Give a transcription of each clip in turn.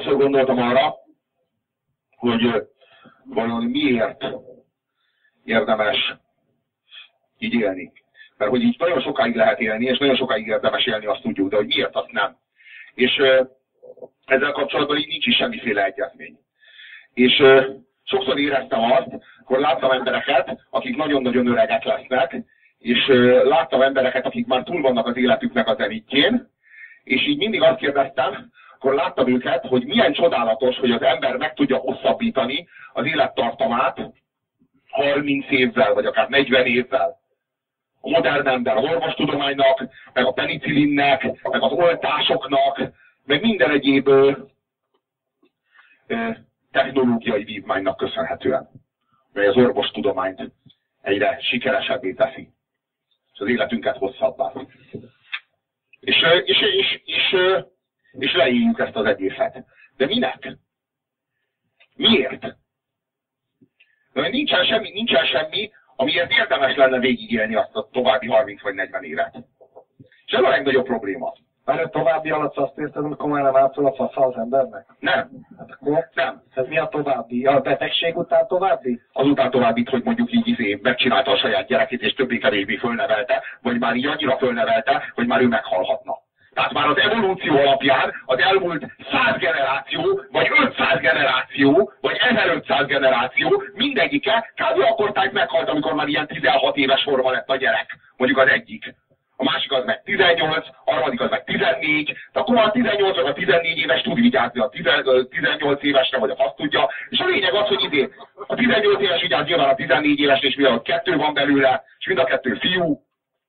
sokszor gondoltam arra, hogy vajon miért érdemes így élni. Mert hogy így nagyon sokáig lehet élni, és nagyon sokáig érdemes élni, azt tudjuk, de hogy miért, azt nem. És ezzel kapcsolatban így nincs is semmiféle egyezmény. És sokszor éreztem azt, akkor láttam embereket, akik nagyon-nagyon öregek lesznek, és láttam embereket, akik már túl vannak az életüknek a zenitjén, és így mindig azt kérdeztem, akkor láttam őket, hogy milyen csodálatos, hogy az ember meg tudja hosszabbítani az élettartamát 30 évvel, vagy akár 40 évvel. A modern ember az orvostudománynak, meg a penicillinnek, meg az oltásoknak, meg minden egyéb technológiai vívmánynak köszönhetően, mely az orvostudományt egyre sikeresebbé teszi, és az életünket hosszabbá. És leéljük ezt az egészet. De minek? Miért? De nincsen semmi, amiért érdemes lenne végigélni azt a további 30 vagy 40 évet. És ez a legnagyobb probléma. Mert a további alatt azt érted, amikor már nem átszol a fasza az embernek? Nem. Hát akkor nem. Ez mi a további? A betegség után további? Azután továbbit, hogy mondjuk így megcsinálta a saját gyerekét, és többé-kevésbé fölnevelte, vagy már így annyira fölnevelte, hogy már ő meghalhatna. Tehát már az evolúció alapján az elmúlt 100 generáció, vagy 500 generáció, vagy 1500 generáció, mindegyike kb. Akkortájt meghalt, amikor már ilyen 16 éves forma lett a gyerek. Mondjuk az egyik. A másik az meg 18, a harmadik az meg 14, de akkor a 18 vagy a 14 éves tud vigyázni a 18 évesre, vagy a fasz tudja. És a lényeg az, hogy a 18 éves vigyáz nyilván a 14 éves, és mivel 2 van belőle, és mind a 2 fiú.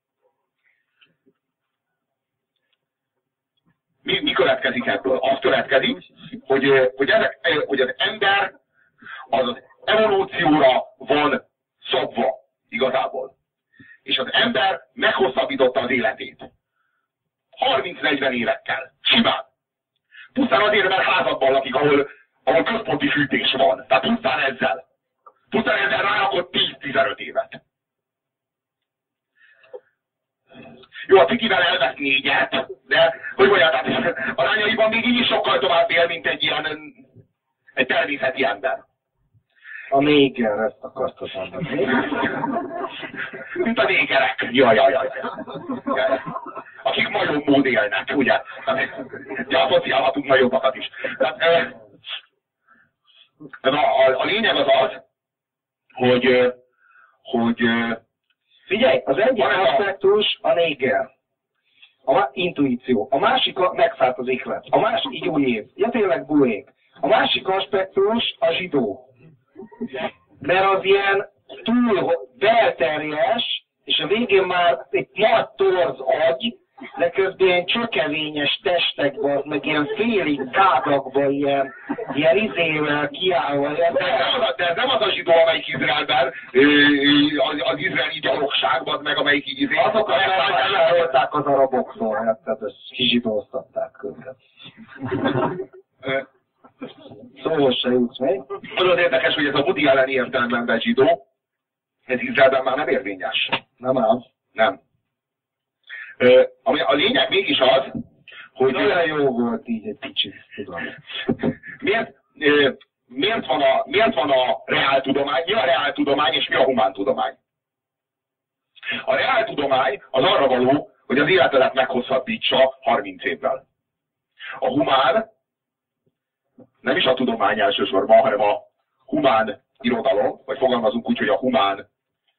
Mi következik ebből? Az következik, hogy az ember az evolúcióra van szabva igazából. És az ember meghosszabbította az életét. 30-40 évekkel. Simán. Pusztán azért, mert házakban lakik, ahol központi fűtés van. Tehát pusztán ezzel. Pusztán ezzel rárakott 10-15 évet. Jó, a cikivel elvesz 4-et, de hogy mondjam, tehát arányaiban még így is sokkal tovább él, mint egy természeti ember. A néger, ezt akartad mondani. Mint a négerek. Jaj. Akik majommód élnek, ugye? Asszociálhatunk majommakat is. Tehát, a lényeg az az, hogy figyelj, az egyik aspektus a néger. A intuíció. A másik megszállt az iklet. A másik így új év. Ja tényleg buék. A másik aspektus a zsidó. Mert az ilyen túl belterjes, és a végén már egy nagy torz agy, de közben ilyen csökevényes testekben, meg ilyen félig gádakban, ilyen izével kiállva. De ez nem az a zsidó, amelyik Izraelben, az izraeli gyalogságban, meg amelyik így izé. Azok elrolták az araboktól, tehát ezt kizsidóztatták őket. Szóval se jutsz még. Az az érdekes, hogy ez a Woody Allen értelemben zsidó, ez Izraelben már nem érvényes. Nem az. Nem. A lényeg mégis az, hogy... Olyan jó volt így egy kicsit, tudom. Miért van a reáltudomány? Mi a reáltudomány és mi a humántudomány? A reáltudomány az arra való, hogy az életedet meghosszabbítsa 30 évvel. A humán nem is a tudomány elsősorban, hanem a humán irodalom, vagy fogalmazunk úgy, hogy a humán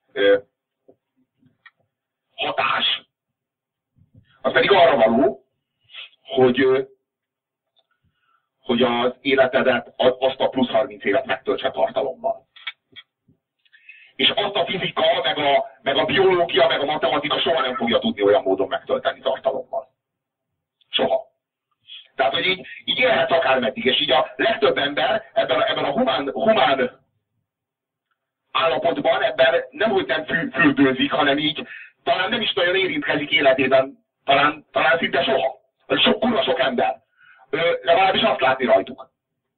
hatás, az pedig arra való, hogy az életedet, azt a plusz 30 évet megtöltse tartalommal. És azt a fizika, meg a biológia, meg a matematika soha nem fogja tudni olyan módon megtölteni tartalommal. Soha. Tehát, hogy így élhetsz akármeddig, és így a legtöbb ember ebben a humán állapotban, ebben nemhogy nem fürdőzik, hanem így talán nem is nagyon érintkezik életében, talán szinte soha. Kurva sok ember. Legalábbis azt látni rajtuk.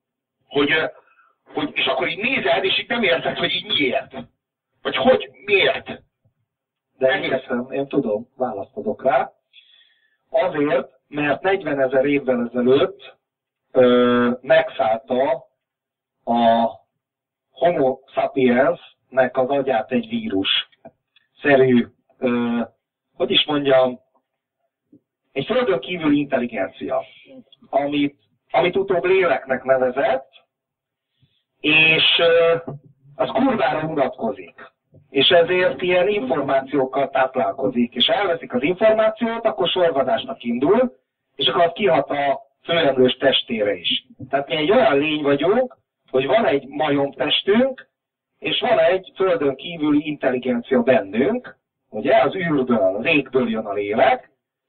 És akkor így nézed, és így nem érted, hogy így miért. Vagy miért. De én tudom, választ adok rá. Azért, mert 40 000 évvel ezelőtt megszállta a Homo sapiensnek az agyát egy vírus-szerű, hogy is mondjam, egy földön kívüli intelligencia, amit utóbb léleknek nevezett, és az kurvára unatkozik. És ezért ilyen információkkal táplálkozik. És elveszik az információt, akkor sorvadásnak indul, és akkor az kihat a főemlős testére is. Tehát mi egy olyan lény vagyunk, hogy van egy majomtestünk, és van egy földön kívüli intelligencia bennünk, ugye, az űrből, az égből jön a lélek,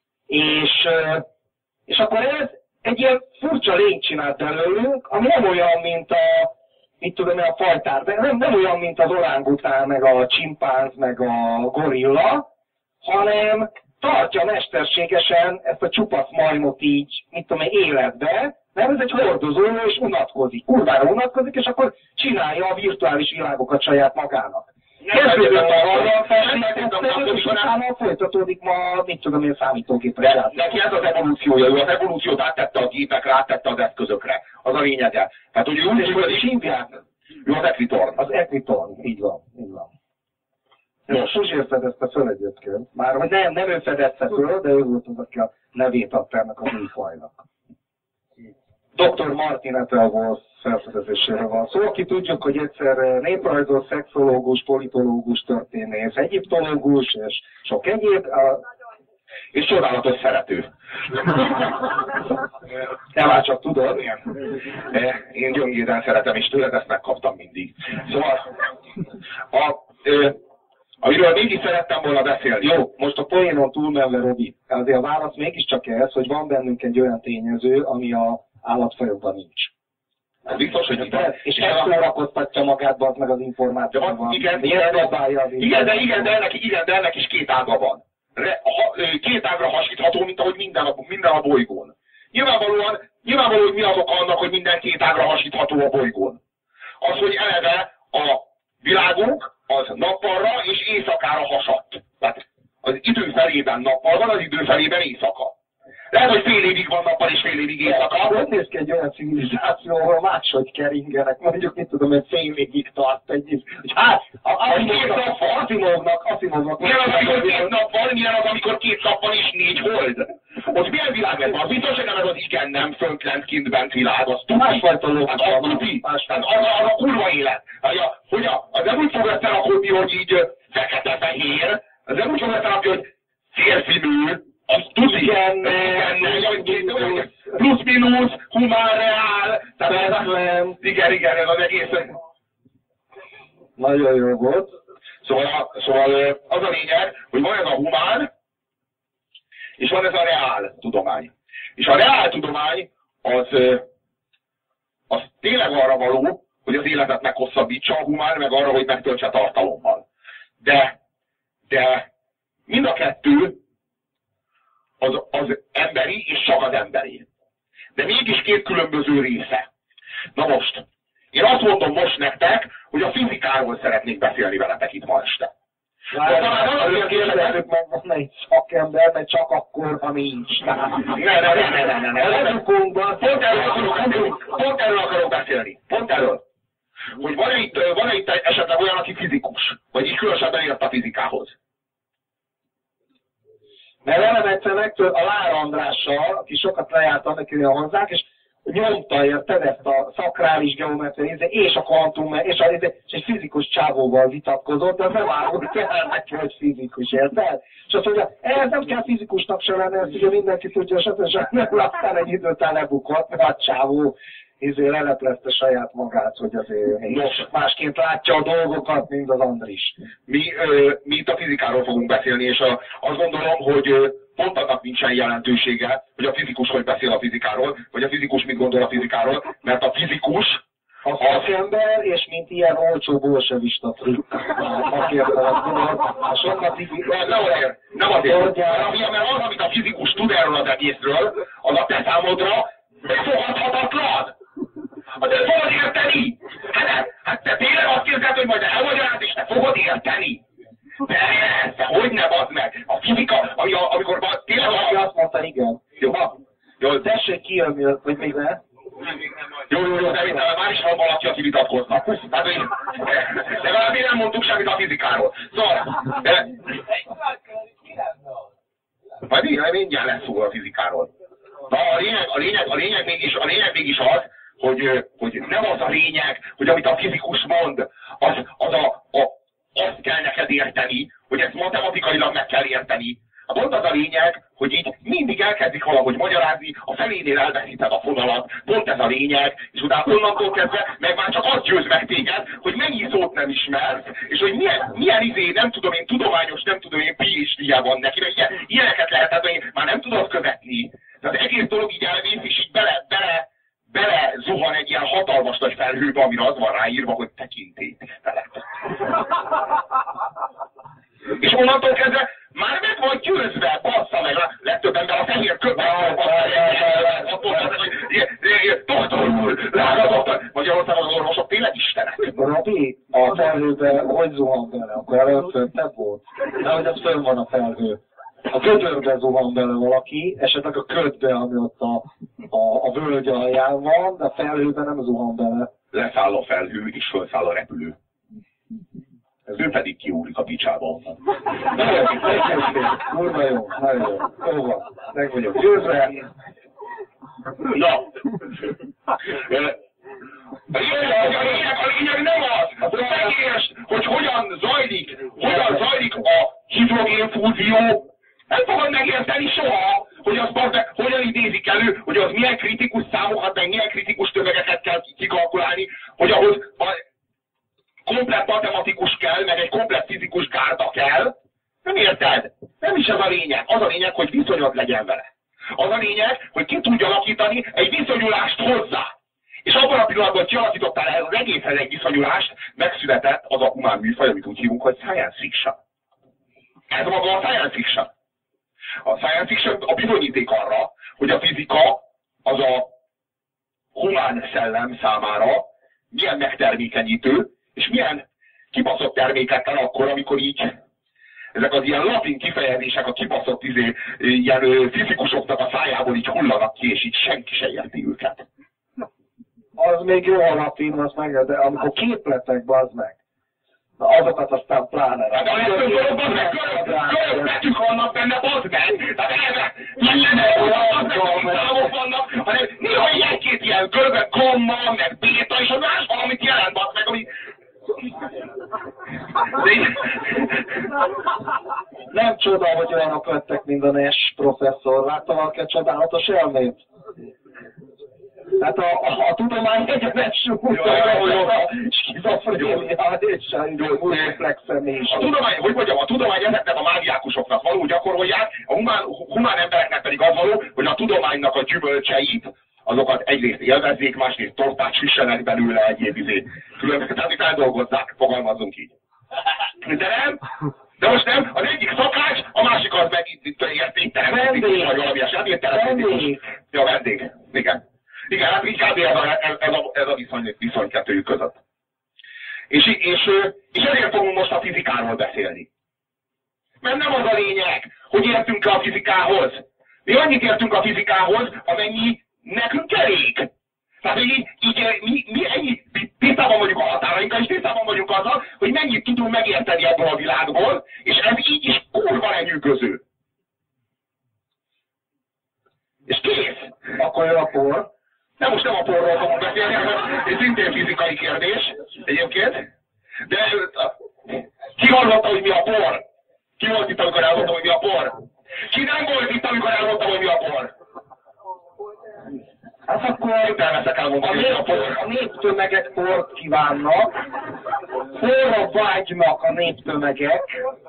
és akkor ez egy ilyen furcsa lényt csinált belőlünk, ami nem olyan, mint a fajtár, de nem olyan, mint az orángután, meg a csimpánz, meg a gorilla, hanem tartja mesterségesen ezt a csupasz majmot így, életbe, mert ez egy hordozó, és unatkozik, kurvára unatkozik, és akkor csinálja a virtuális világokat saját magának. Kezdődött arra feltétlenül, és utána folytatódik ma, számítógépes játék. Neki ez az evolúciója, ő az evolúciót áttette a gépekre, áttette az eszközökre. Az a lényege. Tehát, hogy úgy is hívják. Ő az Equitorn. Az Equitorn, így van. Most Suzsér fedezte föl egyébként. Már, hogy nem ő fedezte föl, de ő volt az, aki a nevét adta ennek az új fajnak. Dr. Martin Appelwolf felfedezéséről van szó, aki tudjuk, hogy egyszer néprajzos, szexológus, politológus, történész, egyiptológus, és sok egyéb, és csodálatos szerető. Nem már csak tudod. Én gyöngéden szeretem, és tőled ezt megkaptam mindig. Szóval, amiről mégis szerettem volna beszélni. Jó, most a poénon túlmenve, Robi. Azért a válasz mégiscsak ez, hogy van bennünk egy olyan tényező, ami a állatfajokban nincs. Ez biztos, hogy és ezt szórakoztatja magát meg az információval. Igen, de ennek is két ága van. Két ágra hasítható, mint ahogy minden a bolygón. Nyilvánvalóan, hogy mi az oka annak, hogy minden két ágra hasítható a bolygón. Az, hogy eleve a világunk az nappalra és éjszakára hasadt. Tehát az idő felében nappal van, az idő felében éjszaka. Lehet, hogy fél évig van nappal és fél évig éjszaka. Hogy néz ki egy olyan civilizáció, ahol máshogy keringenek, mondjuk hogy fél évig tart egy hát, Asimovnak. Milyen az, amikor két nap van, milyen az, amikor két nap van és 4 hold? Ott milyen világ ez van? Biztos, hogy nem ez az igen nem fönt lent kint bent világ, az tuti. Másfajta lók. Az tuti. Az a kurva élet. Az nem úgy fog összerakódni, hogy így fekete-fehér. Az nem úgy fog összerakni, hogy férfi-nő. Az tuti. Plusz-minusz, humán, reál. Igen, ez az egész. Nagyon jó volt. Szóval az a lényeg, hogy van ez a humán, és van ez a reál tudomány. És a reál tudomány az tényleg arra való, hogy az életet meghosszabbítsa, a humán meg arra, hogy megtöltse tartalommal. De mind a kettő az emberi, és csak az emberi. De mégis két különböző része. Na most, én azt mondom most nektek, hogy a fizikáról szeretnék beszélni veletek itt ma este. Azért kérdezzük meg, van egy szakember, mert csak akkor, ha nincs. Ne. Pont erről akarok beszélni. Pont erről. Hogy van-e itt esetleg olyan, aki fizikus? Vagy így különösebben ért a fizikához? Mert velem egyszer megtört a Lár Andrással, aki sokat lejárt annak jön hozzánk, és nyomta, érted, ezt a szakrális geometria, és a kvantum, és egy fizikus csávóval vitatkozott, de nem árult el neki, hogy fizikus, érted? És azt mondja, ez nem kell fizikusnak se lenne, ezt ugye mindenki tudja, és nem aztán egy idő után lebukott, mert a csávó leleplezte saját magát, hogy azért másként látja a dolgokat, mint az Andris. Mi itt a fizikáról fogunk beszélni, és azt gondolom, hogy pont annak nincsen jelentősége, hogy a fizikus hogy beszél a fizikáról, vagy a fizikus mit gondol a fizikáról, mert a fizikus a szakember, és mint ilyen olcsó bolsevista trükk. Nem azért. Mert az, amit a fizikus tud erről az egészről, az a te számodra megfogadhatatlan. De fogod érteni? Hát te tényleg azt képzeld, hogy majd elmagyaráz, és te fogod érteni? Persze, hogy ne bazd meg? A fizika, amikor tényleg... Azt mondta, igen. Jó. Tessék kijönni, vagy még ne? Jó, de már is van valaki, aki vitatkoznak. Hát, legalább én nem mondtuk semmit a fizikáról. Szóval... Majd mindjárt lesz szó a fizikáról. Na, a lényeg mégis az, hogy nem az a lényeg, hogy amit a fizikus mond, azt kell neked érteni, hogy ezt matematikailag meg kell érteni. Pont az a lényeg, hogy így mindig elkezdik valahogy magyarázni, a felénél elveszíted a fonalat, pont ez a lényeg, és utána onnantól kezdve meg már csak az győz meg téged, hogy mennyi szót nem ismersz, és hogy milyen nem tudom én, tudományos, nem tudom én, PhD-je van neki, mert ilyeneket lehetett, hogy már nem tudod követni. De az egész dolog így elvész, és így bele zuhan egy ilyen hatalmas nagy felhőbe, amire az van ráírva, hogy tekintélyt felett. És onnantól kezdve már meg van győzve, bassza meg, legtöbb ember a fehér köpben, doktor úr, drága doktor, Magyarországon az orvosok tényleg istenek. Robi, a felhőbe hogy zuhan bele? Akkor először föntebb volt? Nehogy az fönn van a felhő. A gödörbe zuhan bele valaki, esetleg a ködbe, ami ott a völgy alján van, de a felhőbe nem zuhan bele. Leszáll a felhő, és fölszáll a repülő. Ő pedig kiúrik a picsába onnan. Kurva jó, nagyon jó. Jó van, meg vagyok győzve. Na. A lényeg nem az, hogy megértsd, hogy hogyan zajlik a hidrogénfúzió. Nem fogod megérteni soha, hogy az hogyan idézik elő, hogy az milyen kritikus számokat, meg milyen kritikus tömegeket kell kikalkulálni, hogy ahhoz komplett matematikus kell, meg egy komplett fizikus gárda kell. Nem érted? Nem is ez a lényeg. Az a lényeg, hogy viszonyod legyen vele. Az a lényeg, hogy ki tudja alakítani egy viszonyulást hozzá. És abban a pillanatban, hogy kialakítottál ehhez az egészhez egy viszonyulást, megszületett az a humán műfaj, amit úgy hívunk, hogy science fiction. Ez maga a science fiction. A science fiction a bizonyíték arra, hogy a fizika az a humán szellem számára milyen megtermékenyítő, és milyen kibaszott terméketlen akkor, amikor így ezek az ilyen latin kifejezések a kibaszott ilyen fizikusoknak a szájából így hullanak ki, és így senki se érti őket. Az még jó a latin, az meg, de amikor képletek, bazd meg. Na azokat aztán pláne rá. De a legtöbb dologban meg körökbetűk vannak benne, bazd meg! Tehát számok vannak, hanem néha egy-két ilyen görög gamma, meg béta, és az más valamit jelent, bazd meg, ami... Nem csoda, hogy olyanok lettek, mint a Nash professzor. Láttam valaki a csodálatos elmét? Hát a tudomány egyenes a skizofrénia és a multiplex személyiség. A tudomány, hogy mondjam, a tudomány ezeknek a mágiákusoknak való gyakorolják, a humán embereknek pedig az való, hogy a tudománynak a gyümölcseit, azokat egyrészt élvezzék, másrészt tortát süssenek belőle egyéb különböző, feldolgozzák, fogalmazzunk így. De most nem, az egyik szakács, a másik az meg értéktelen. Vendég. Vagy valami esetben. Ja, vendég. Igen. Igen, hát így kb. Ez a viszony kettőjük között. És ezért fogunk most a fizikáról beszélni. Mert nem az a lényeg, hogy értünk a fizikához. Mi annyit értünk a fizikához, amennyi nekünk elég. Tehát mi ennyi tisztában vagyunk a határainkkal, és tisztában vagyunk azzal, hogy mennyit tudunk megérteni ebből a világból, és ez így is kurva lenyűgöző. És kész! Akkor jön a por. De most nem a porról fogunk beszélni, hanem egy szintén fizikai kérdés egyébként. De ki hallotta, hogy mi a por? Ki volt itt, amikor elmondtam, hogy mi a por? Ki nem volt itt, amikor elmondtam, hogy mi a por? Hát akkor a néptömegek port kívánnak, porra vágynak a néptömegek,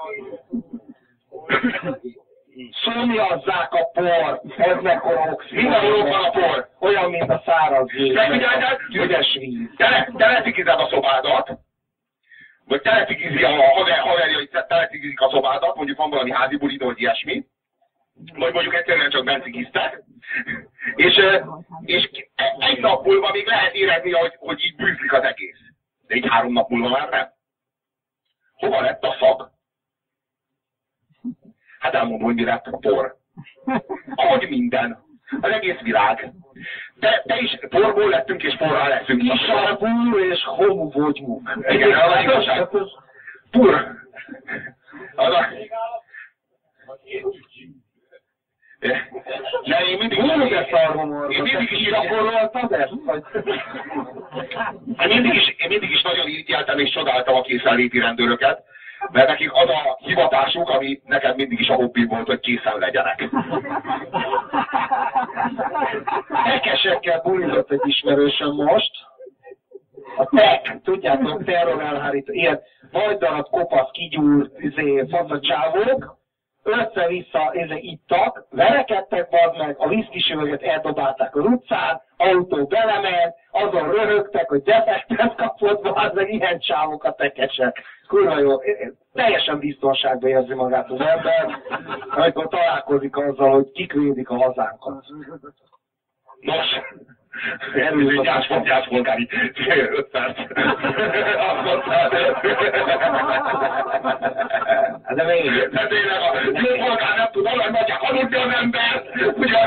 szomjazzák a por, ez mekkora oxigén. Minden van a por. Olyan, mint a száraz víz. Ügyes víz. Telecikized a szobádat, vagy telecikizi a haverja, hogy telecikizik a szobádat, mondjuk van valami házi bulid, vagy ilyesmi, vagy mondjuk egyszerűen csak bencikiztek, és egy nap múlva még lehet érezni, hogy így bűzlik az egész. De így 3 nap múlva már nem. Hova lett a szag? Hát elmondom, hogy mi lett a por. Ahogy minden. Az egész világ. Te is porból lettünk, és porrá leszünk. Isarbú és homu vagymuk. Igen, az igazság. Pur. Az a... De én mindig is nagyon irigyeltem és csodáltam a készenléti rendőröket, mert nekik az a hivatásuk, ami nekem mindig is a hobbim volt, hogy készen legyenek. Tekesekkel bulizott egy ismerősöm most. A tek, tudjátok, terrorelhárító, ilyen majdarat, kopasz, kigyúrt, facacsávók, össze-vissza ittak, verekedtek, bazd meg, a viszkisüveget eldobálták az utcán, autó belement, azon röhögtek, hogy defektet kapott, bazd meg, ilyen csávok a tekesek. Kurva jó, teljesen biztonságban érzi magát az ember, amikor találkozik azzal, hogy kik védik a hazánkat. Nos, gyászpolgári 5 perc. De még. De tényleg a gyógypolgár nem tud alapvetják aludni az embert, ugye?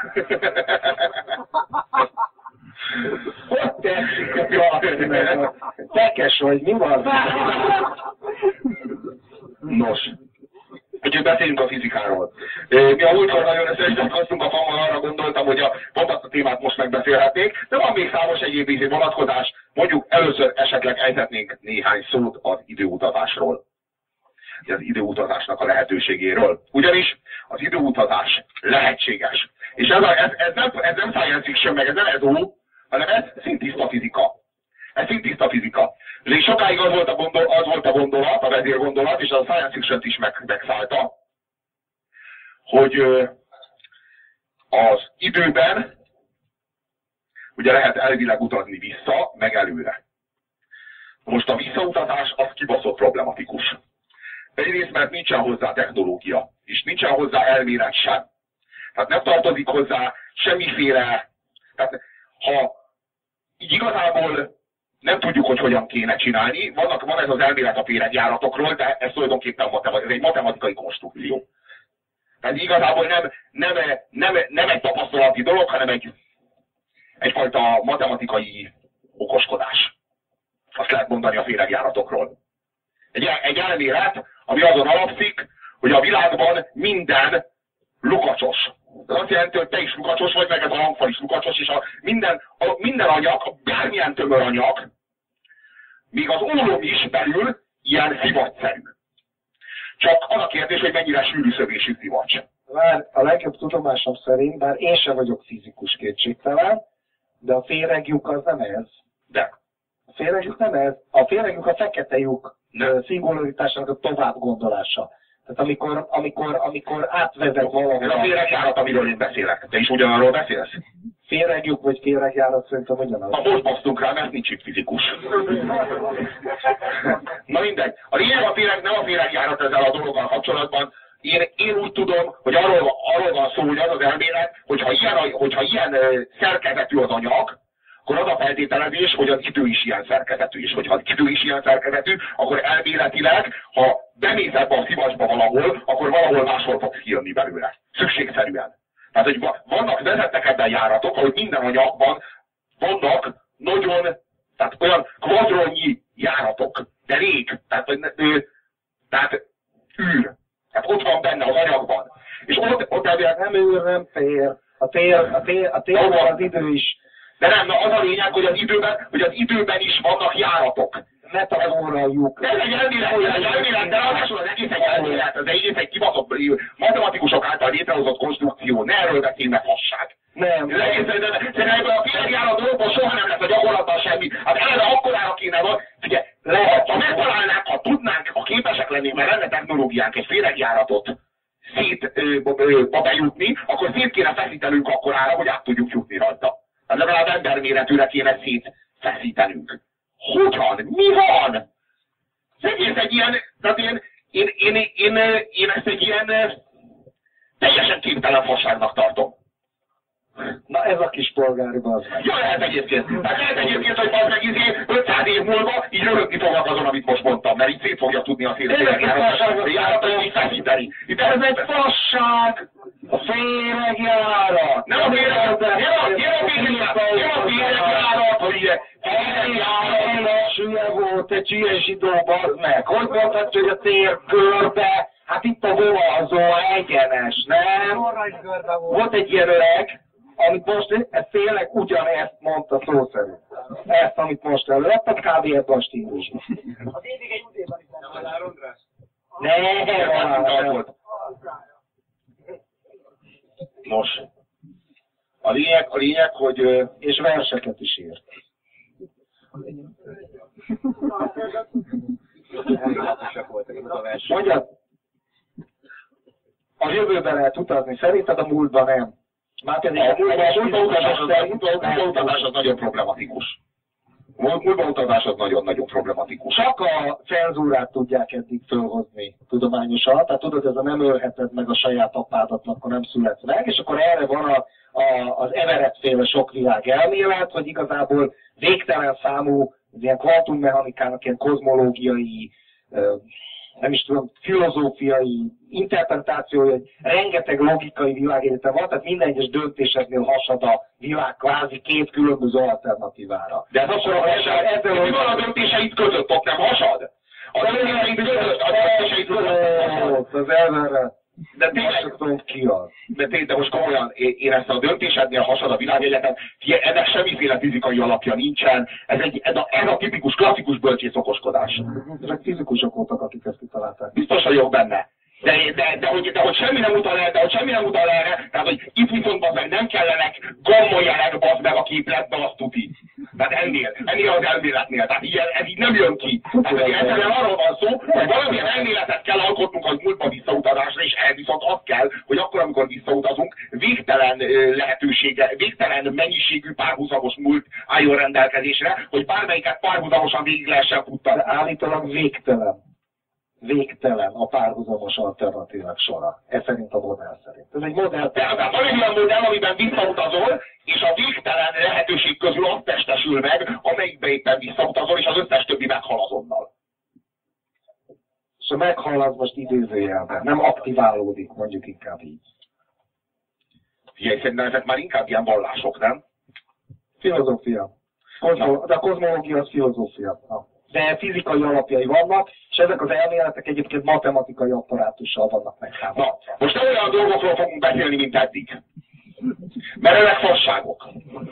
Hogy tetszik a tartani? Tekes vagy, mi van? Nos. Úgyhogy beszéljünk a fizikáról. Mi a múltkor nagyon összeütköztünk a fammal, arra gondoltam, hogy pont azt a témát most megbeszélhetnék, de van még számos egyéb vonatkozás. Mondjuk először esetleg ejthetnénk néhány szót az időutazásról. Az időutazásnak a lehetőségéről. Ugyanis az időutazás lehetséges. És ez nem science fiction, meg ez nem ESO, hanem ez szintiszta fizika. Ez szintiszta fizika. És sokáig az volt a gondolat, a vezérgondolat, és a science fiction-t is megszállta, hogy az időben ugye lehet elvileg utazni vissza, meg előre. Most a visszautazás az kibaszott problematikus. Egyrészt, mert nincsen hozzá technológia, és nincsen hozzá elmélet sem. Tehát nem tartozik hozzá semmiféle... Tehát ha így igazából nem tudjuk, hogy hogyan kéne csinálni, van ez az elmélet a féregjáratokról, de ez tulajdonképpen egy matematikai konstrukció. Tehát igazából nem egy tapasztalati dolog, hanem egyfajta matematikai okoskodás. Azt lehet mondani a féregjáratokról. Egy elmélet, ami azon alapszik, hogy a világban minden lukacsos. Ez azt jelenti, hogy te is lukacsos vagy, meg ez a hangfal is lukacsos, és minden anyag, bármilyen tömör anyag, még az ólom is belül ilyen szivatszerű. Csak az a kérdés, hogy mennyire sűrű szövésű szivacs. Már a legjobb tudomásom szerint, bár én sem vagyok fizikus kétségtelen, de a féreglyuk az nem ez. De. A féreglyuk nem ez. A féreglyuk a fekete lyuk szingularitásának a tovább gondolása. Tehát amikor átvezet valahol. Ez a féregjárat, amiről én beszélek. Te is ugyanarról beszélsz? Féreglyuk vagy féregjárat szerintem ugyanaz. Most basztunk rá, mert nincs itt fizikus. Na mindegy. A lényeg nem a féregjárat ezzel a dologgal kapcsolatban. Én úgy tudom, hogy arról van szó, hogy az az elmélet, hogyha ilyen szerkezetű az anyag, akkor az a feltételezés, hogy az idő is ilyen szerkezetű. És hogyha az idő is ilyen szerkezetű, akkor elméletileg, ha bemész ebbe a szivacsba valahol, akkor valahol máshol fogsz kijönni belőle. Szükségszerűen. Tehát, hogy vezetnek ebben járatok, ahogy minden anyagban vannak nagyon, tehát olyan kvadronnyi járatok, de rég, tehát űr. Tehát ott van benne az anyagban. És ott elvileg nem űr, nem tér. A tér az idő is. De nem, na az a lényeg, hogy az időben is vannak járatok. Metafora lyuk. Ez egy elmélet, de ráadásul az egész egy elmélet, ez egész egy kibaszott matematikusok által létrehozott konstrukció. Ne erről beszélj, meg fasság. Nem. Szerintem ebből a féregjárat dologból soha nem lesz a gyakorlatban semmi. Hát eleve akkorára kéne van. Figyelj, ha megtalálnánk, ha tudnánk, ha képesek lennénk, mert lenne technológiánk egy féregjáratot bejutni, akkor szét kéne feszítenünk akkorára, hogy át tudjuk jutni rajta. Hát legalább emberméretűre kéne szétfeszítenünk. Hogyan? Mi van? Ez egész egy ilyen, tehát én ezt egy ilyen teljesen képtelen fasságnak tartom. Na ez a kis polgári bazd. Ja, lehet egyébként. Hát lehet egyébként, hogy bazd meg 500 év múlva így röhögni fognak azon, amit most mondtam, mert így szét fogja tudni a szélességet. Járatot így feszíteni. Ez egy fasság! A féregjárat! Nem a féregjárat, hogy ugye... Féregjárat, sülye volt, egy csíje zsidó, bazd meg. Hogy mondhatja, hogy a tér körbe? Hát itt a vonarzó egyenes, nem? Volt egy ilyen öreg, amit most, ez tényleg ugyanezt mondta szó szerint. Ezt, amit most előtt, az kb. Ebben a stílusban. Az évig egy utében is nem Halál András? Nem, volt. Nos, a lényeg, hogy... És verseket is írt. Mondjad, a jövőben lehet utazni, szerinted a múltban nem? Márpedig a múltban utazás az nagyon problematikus. Múltban utazás az nagyon-nagyon problematikus. Csak a cenzúrát tudják eddig fölhozni tudományosan, tehát tudod, ez a nem ölheted meg a saját apádat, akkor nem születsz meg, és akkor erre van az Everett-féle sokvilág elmélet, hogy igazából végtelen számú ilyen kvantummechanikának ilyen kozmológiai, nem is tudom, filozófiai interpretációja, hogy rengeteg logikai világegyetem van, tehát minden egyes döntésednél hasad a világ kvázi két különböző alternatívára. De ez akkor mi van a döntéseit között, ott nem hasad? A döntéseit között az elverre. De tényleg, de most komolyan, én ezt a döntésednél hasad a világegyetem, ennek semmiféle fizikai alapja nincsen, ez a tipikus, klasszikus bölcsész okoskodás. Ezek fizikusok voltak, akik ezt kitalálták. Biztos vagyok benne. De hogy semmi nem utal erre, tehát hogy itt viszont meg nem kellenek gammajelek bazd meg a képletbe, azt tuti. Tehát ennél az elméletnél, tehát ez így nem jön ki. Tehát hogy egyszerűen arról van szó, hogy valamilyen elméletet kell alkotnunk az múltba visszautazásra, és ehhez viszont az kell, hogy akkor, amikor visszautazunk, végtelen lehetősége, végtelen mennyiségű párhuzamos múlt álljon rendelkezésre, hogy bármelyiket párhuzamosan végig lehessen futtani. Állítólag végtelen a párhuzamos alternatívák sora. Ez szerint a modell szerint. Ez egy modell. Tehát van egy olyan modell, amiben visszautazol, és a végtelen lehetőség közül az testesül meg, amelyikbe éppen visszautazol, és az összes többi meghal azonnal. És a meghal az most idézőjelben, nem aktiválódik, mondjuk inkább így. Figyelj, szerintem ezek már inkább ilyen vallások, nem? Filozófia. De a kozmológia az filozófia. De fizikai alapjai vannak, és ezek az elméletek egyébként matematikai apparátussal vannak megszámolva. Na, most nem olyan dolgokról fogunk beszélni, mint eddig. Mert ezek fasságok.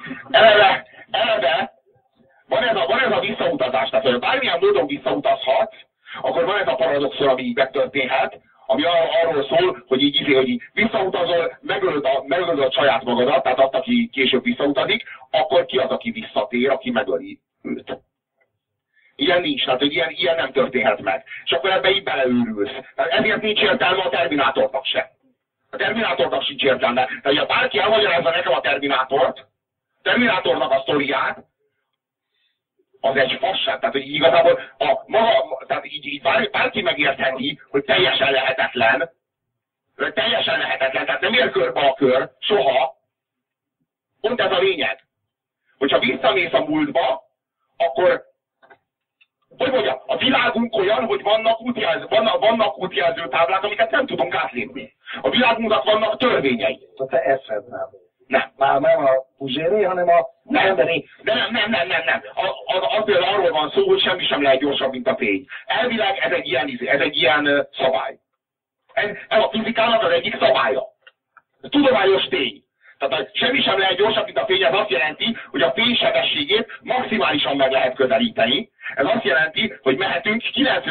Eleve van ez a visszautazás, tehát hogy bármilyen módon visszautazhatsz, akkor van ez a paradoxon, ami így megtörténhet, ami arról szól, hogy így visszautazol, megölöd a saját magadat, tehát azt, aki később visszautazik, akkor ki az, aki visszatér, aki megöli őt. Ilyen nincs, tehát hogy ilyen nem történhet meg. És akkor ebbe így beleőrülsz. Tehát ezért nincs értelme a Terminátornak se. A Terminátornak sincs értelme. Tehát, hogyha bárki elmagyarázza nekem a Terminátornak a sztoriát, az egy fasság. Tehát, hogy igazából tehát így bárki megértheti, hogy teljesen lehetetlen, tehát nem ér körbe a kör, soha. Pont ez a lényeg. Hogyha visszamész a múltba, akkor hogy mondjam, a világunk olyan, hogy vannak útjelző táblák, amiket nem tudunk átlépni. A világunknak vannak törvényei. Te eszed nem. Nem. Már nem a Puzséré, hanem a emberi. De nem. Az például arról van szó, hogy semmi sem lehet gyorsabb, mint a fény. Elvileg ez egy ilyen szabály. Ez a fizikának az egyik szabálya. Ez tudományos tény. Tehát semmi sem lehet gyorsabb, mint a fény, ez azt jelenti, hogy a fénysebességét maximálisan meg lehet közelíteni. Ez azt jelenti, hogy mehetünk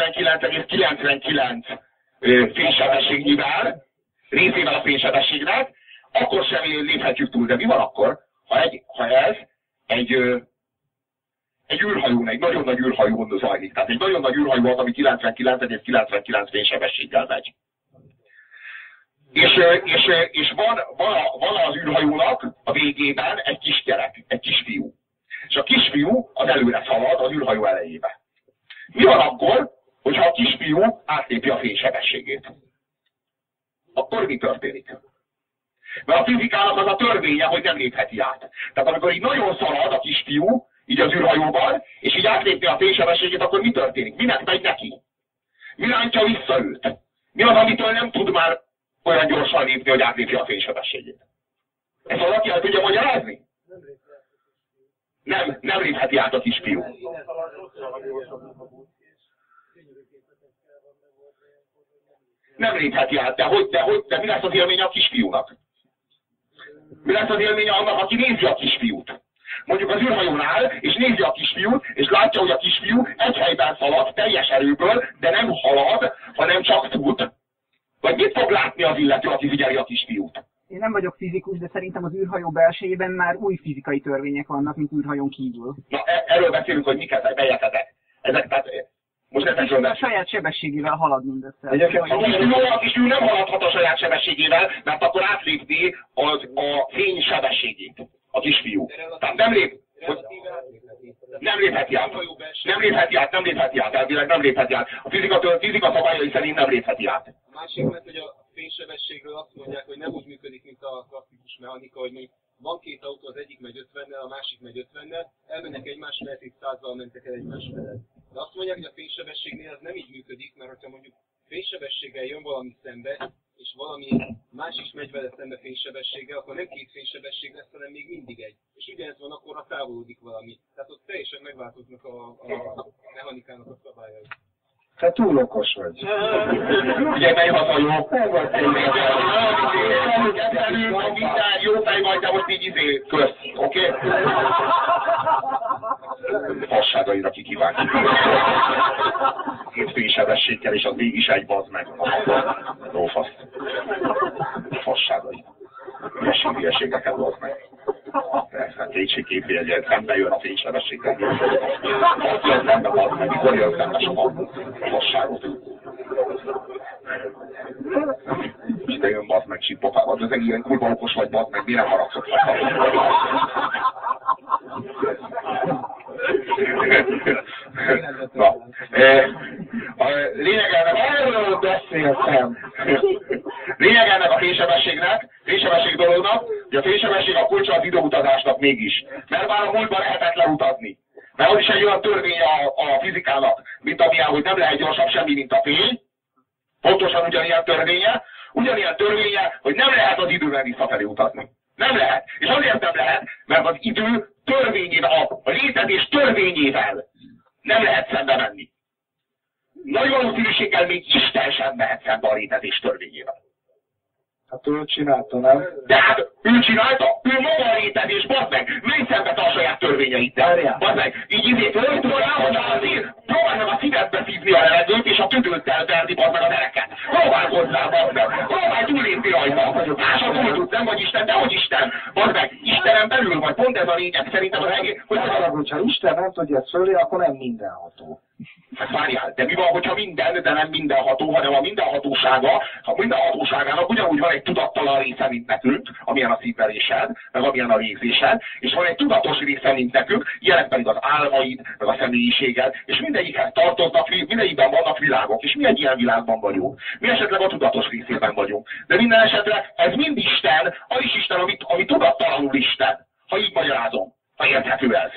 99,99 fénysebességnyivel, részével a fénysebességnek, akkor sem léphetjük túl. De mi van akkor, ha ez egy űrhajón, egy nagyon nagy űrhajón zajlik. Tehát egy nagyon nagy űrhajó az, ami 99,99 fénysebességgel megy. És van az űrhajónak a végében egy kisgyerek, egy kisfiú. És a kisfiú az előre szalad az űrhajó elejébe. Mi van akkor, hogyha a kisfiú átlépi a fénysebességét? Akkor mi történik? Mert a fizikának az a törvénye, hogy nem lépheti át. Tehát amikor így nagyon szalad a kisfiú, így az űrhajóban, és így átlépni a fénysebességét, akkor mi történik? Minek megy neki? Mi rántja vissza őt? Mi az, amitől nem tud már olyan gyorsan lépni, hogy átlépje a fénysebességét. Ezt valaki el tudja magyarázni? Nem lépheti át a kisfiú. Nem lépheti át, de mi lesz az élménye a kisfiúnak? Mi lesz az élménye annak, aki nézi a kisfiút? Mondjuk az űrhajón áll, és nézi a kisfiút, és látja, hogy a kisfiú egy helyben szalad, teljes erőből, de nem halad, hanem csak fut. Vagy mit fog látni az illető, aki figyeli a kisfiút? Én nem vagyok fizikus, de szerintem az űrhajó belsejében már új fizikai törvények vannak, mint űrhajón kívül. Na, erről beszélünk, hogy miket, melyek ezek, tehát most ezekről a saját sebességével halad mindössze. A kisfiú nem haladhat a saját sebességével, mert akkor átlépni a fény sebességét. A kisfiú. Tehát nem lépheti át. Elvileg nem lépheti át. A fizika szabályai szerint nem lépheti át. A másik, mert hogy a fénysebességről azt mondják, hogy nem úgy működik, mint a klasszikus mechanika, hogy mondjuk van két autó, az egyik megy 50-nel, a másik megy 50-nel, elmennek egymás mellett, itt 100-zal mentek el egymás mellett. De azt mondják, hogy a fénysebességnél ez nem így működik, mert hogyha mondjuk fénysebességgel jön valami szembe, és valami más is megy vele szembe fénysebességgel, akkor nem két fénysebesség lesz, hanem még mindig egy. És ugyanez van, akkor távolodik valami. Tehát ott teljesen megváltoznak a mechanikának a szabályai. Te túl okos vagy. Ugye, mely haza jó? Minden jó fej vagy, de most így kösz, oké? Fasságaira ki kíváncsi. Két fénysebességgel, és az mégis egy, bazd meg. Lófasz. Fasságai. Hülyeségeket, bazd meg. Persze, kétségképvileg szembe jön a fénysebességgel. Azt jön szembe, bazd meg, mikor jön szembe soha. Fasságot. És te jön, bazd meg, csipopában. Az ilyen kurva okos vagy, bazd meg, miért nem haragszok? Na, lényeg ennek a fénysebesség dolognak, hogy a fénysebesség a kulcsa az időutazásnak mégis. Mert már a múltban lehetett leutazni. Mert az is egy olyan törvény a fizikának, mint amilyen, hogy nem lehet gyorsabb semmi, mint a fény. Pontosan ugyanilyen törvénye, hogy nem lehet az időben visszafelé utazni. Nem lehet. És azért nem lehet, mert az idő törvényével, a létezés törvényével nem lehet szembe menni. Nagy valószínűséggel még Isten sem mehet szembe a létezés törvényével. Hát ő csinálta, nem? De hát ő csinálta? Ő maga a létezés, bazd meg! Menj szembe a saját törvényeiddel! Bazd meg! Így próbálj meg a szívedbe szívni a levegőt, és a tüdőddel verni, bazd meg a dereket! Próbálj hozzá, bazd meg! Próbálj túlépni rajta! Másra túl tudsz, nem vagy Isten, de hogy Isten? Bazd meg! Istenen belül vagy, pont ez a lényeg, szerintem az egész... Ha Isten nem tudja ezt fölé, akkor nem mindenható. Hát várjál, de mi van, hogyha minden, de nem mindenható, hanem a mindenhatósága, a mindenhatóságának ugyanúgy van egy tudattalan része, mint nekünk, amilyen a szívverésed, meg amilyen a légzésed, és van egy tudatos része, mint nekünk, ilyenek pedig az álmaid, meg a személyiséged, és mindegyikhez tartoznak, mindegyikben vannak világok, és mi egy ilyen világban vagyunk. Mi esetleg a tudatos részében vagyunk. De minden esetre ez mind Isten, az is Isten, ami tudattalanul Isten, ha így magyarázom, ha érthető ez.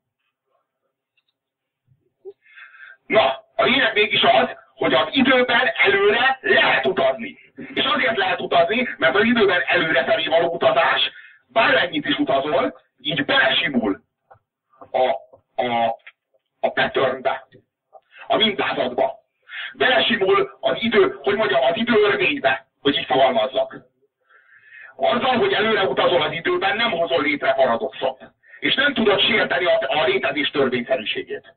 Na, a lényeg mégis az, hogy az időben előre lehet utazni. És azért lehet utazni, mert az időben előrefelé való utazás, bármennyit is utazol, így belesimul a patternbe, a mintázatba. Belesimul az idő, hogy mondjam, az időörvénybe, hogy így fogalmazzak. Azzal, hogy előre utazol az időben, nem hozol létre paradoxot. És nem tudod sérteni a létezés törvényszerűségét.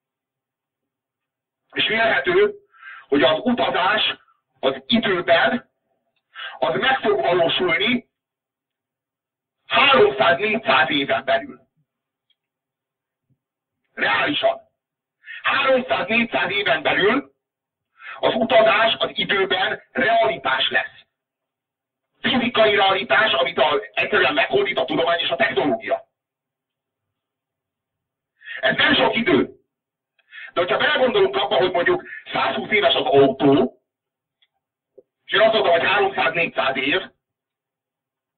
És vélhető, hogy az utazás az időben az meg fog valósulni 300-400 éven belül. Reálisan. 300-400 éven belül az utazás az időben realitás lesz. Fizikai realitás, amit egyszerűen meghódít a tudomány és a technológia. Ez nem sok idő. De hogyha belegondolunk abba, hogy mondjuk 120 éves az autó, és én azt mondom, hogy 300-400 év,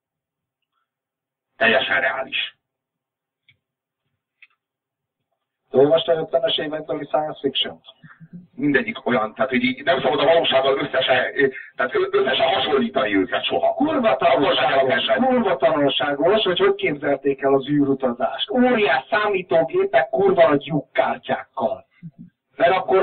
teljesen reális. Olvastál 50-es évekbeli science fiction? Mindegyik olyan, tehát hogy így nem szabad a valósággal összesen hasonlítani őket soha. Kurva tanulságos, hogy képzelték el az űrutazást. Óriás számítógépek kurva nagy lyukkártyákkal. Mert akkor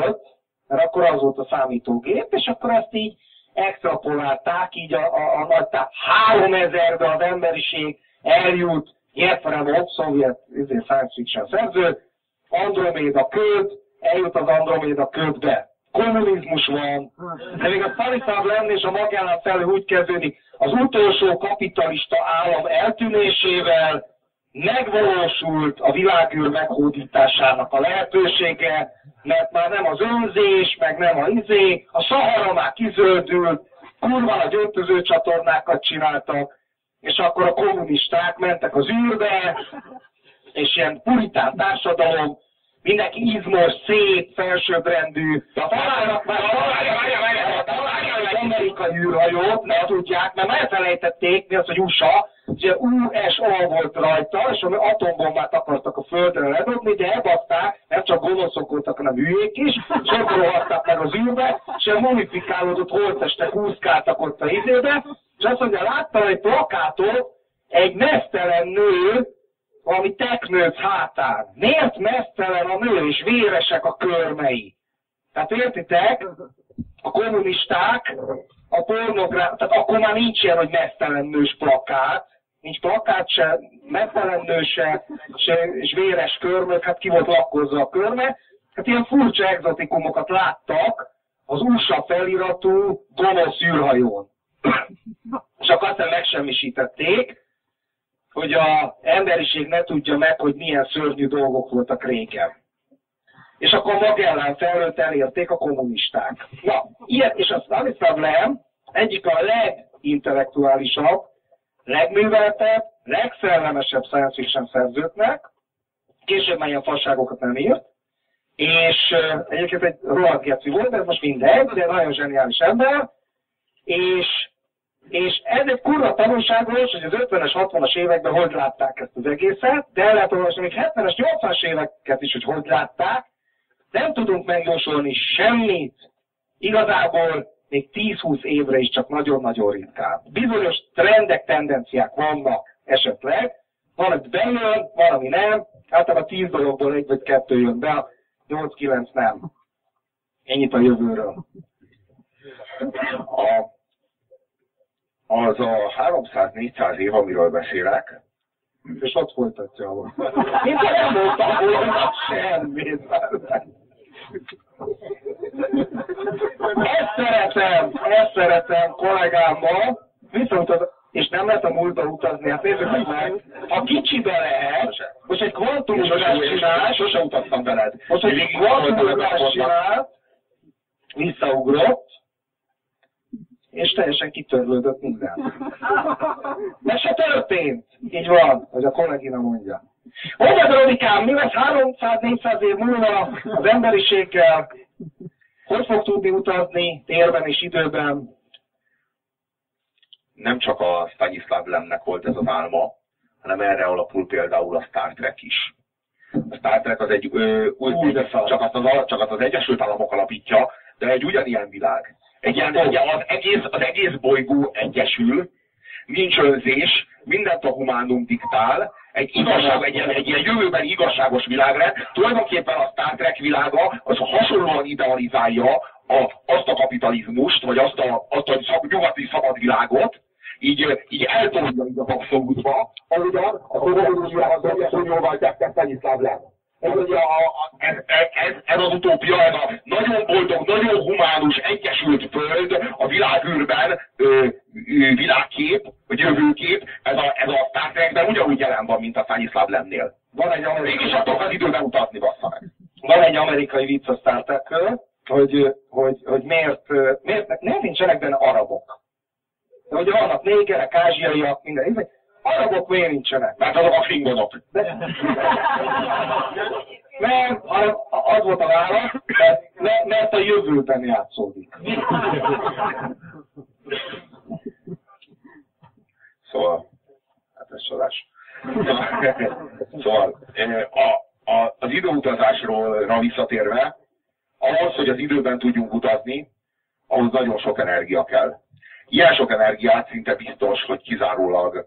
az volt a számítógép, és akkor ezt így extrapolálták, így a nagy 3000-be az emberiség eljut, Jefremov, szovjet science fiction szerző, Androméda köd, eljut az Androméda ködbe. Kommunizmus van, de még a Stanislav Lem és a Magellan felé úgy kezdődik, az utolsó kapitalista állam eltűnésével megvalósult a világűr meghódításának a lehetősége, mert már nem az önzés, meg nem a Szahara már kizöldült, kurva nagy öntözőcsatornákat csináltak, és akkor a kommunisták mentek az űrbe, és ilyen puritán társadalom, mindenki izmos, szép, felsőbbrendű, találnak már egy amerikai űrhajót, ne tudják, mert elfelejtették, mi az, hogy USA, ugye USA volt rajta, és ami atombombát akartak a földre ledobni, de elbaszták, nem csak gonoszok voltak, hanem hülyék is, és akkor rohadták meg az űrbe, és a mumifikálódott holttestek úszkáltak ott a izébe, és azt mondja, láttam egy plakátot, egy meztelen nő, valami teknőc hátán. Miért meztelen a nő, és véresek a körmei? Tehát értitek, a kommunisták, a pornográf, tehát akkor már nincs ilyen, hogy meztelen nős plakát, nincs plakát se, meztelen nő se, és véres körmök, hát ki volt lakkozva a körme, hát ilyen furcsa egzotikumokat láttak az USA feliratú gonosz űrhajón. És akkor aztán megsemmisítették, hogy az emberiség ne tudja meg, hogy milyen szörnyű dolgok voltak régen. És akkor Magellan felőtt elérték a kommunisták. Na, ilyen, és a Stanislav Lem egyik a legintellektuálisabb, legműveltebb, legszellemesebb science fiction szerzőknek, később már ilyen fasságokat nem írt, és egyébként egy rohadt geci volt, de ez most mindegy, de nagyon zseniális ember, és ez egy kurva tanulságos, hogy az 50-es, 60-as években hogy látták ezt az egészet, de el lehet olvasni még 70-es, 80-as éveket is, hogy látták. Nem tudunk megjósolni semmit. Igazából még 10-20 évre is csak nagyon-nagyon ritkán. Bizonyos trendek, tendenciák vannak esetleg. Van, hogy bejön, van, ami nem. Általában 10 dologból 1 vagy 2 jön be, a 8-9 nem. Ennyit a jövőről. Az a 300-400 év, amiről beszélek, és ott folytatja ahol. Én nem mondtam volna semmit. Ezt szeretem kollégámmal, viszont és nem lehet a múltba utazni, hát nézzük meg, ha kicsibe lehet, most egy kvantumutazást csinál, sose utaztam veled. Most egy kvantumutazást csinál, visszaugrott, és teljesen kitörlődött minden. Mert se történt. Így van, hogy a kollégina mondja. Mondjad, Rodikám, mi lesz 300-400 év múlva az emberiséggel? Hogy fog tudni utazni térben és időben? Nem csak a Stanislav Lemnek volt ez az álma, hanem erre alapul például a Star Trek is. A Star Trek az egy csak az Egyesült Államok alapítja, de egy ugyanilyen világ. Az egész bolygó egyesül, nincs önzés, mindent a humánum diktál, egy ilyen jövőben igazságos világra. Tulajdonképpen a Star Trek világa az hasonlóan idealizálja azt a kapitalizmust, vagy azt a nyugati szabad világot, így eltolja így az abszolútba, ahogyan a szovjetunióban nyolváltják Stanislav Lem. Ez az utópia, ez a nagyon boldog, nagyon humánus, egyesült föld a világűrben világkép, vagy jövőkép, ez a Star Trekben ugyanúgy jelen van, mint a Stanislav Lemnél. Mégis attól az időben utazni, bassza meg. Van egy amerikai vicc a Star Trekről, hogy miért nincsenek benne arabok. De ugye vannak négerek, ázsiaiak, minden. Arabok miért nincsenek? Mert azok a klingonok. Nem, az volt a válasz, mert a jövőben játszódik. Szóval, hát ez csodás. Szóval, az időutazásról visszatérve, ahhoz, hogy az időben tudjunk utazni, ahhoz nagyon sok energia kell. Ilyen sok energiát szinte biztos, hogy kizárólag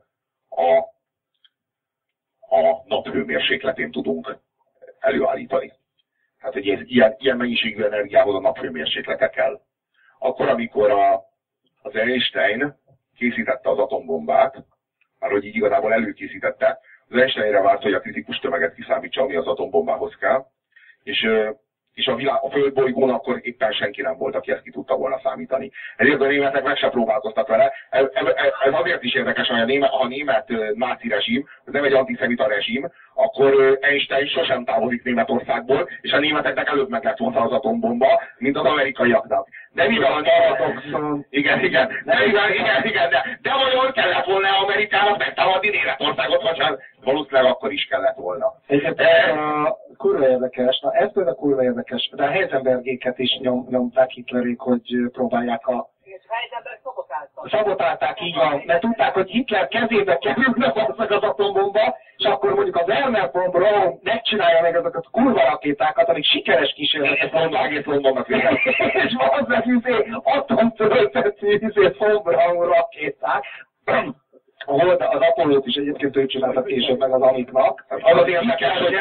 a nap hőmérsékletén tudunk előállítani. Hát, hogy ilyen mennyiségű energiához a nap hőmérséklete kell. Akkor, amikor az Einstein készítette az atombombát, már hogy így igazából előkészítette, az Einsteinre várt, hogy a kritikus tömeget kiszámítsa, ami az atombombához kell, és a földbolygón akkor éppen senki nem volt, aki ezt ki tudta volna számítani. Ezért a németek meg sem próbálkoztak vele. Ez azért is érdekes, hogy ha a német náci rezsim, ez nem egy antiszemita rezsim, akkor Einstein sosem távozik Németországból, és a németeknek előbb meg lett volna az atombomba, mint az amerikaiaknak. De mivel a paradoxon... Igen. De vajon kellett volna Amerikának megtámadni Németországot, vagy valószínűleg akkor is kellett volna. Kurva érdekes, ez például kurva érdekes, de a Heisenbergéket is nyomták Hitlerék, hogy próbálják szabotálták, így van, mert tudták, hogy Hitler kezébe kerülne az atombomba, és akkor mondjuk a Werner von Braun megcsinálja meg azokat a kurva rakétákat, amik sikeres kísérletek vannak. Egész Londonnak és valószínűleg atomtöltetű von Braun rakéták. Az Apollót is egyébként ő csinálta később meg az amiknak. Az az érdekes, hogy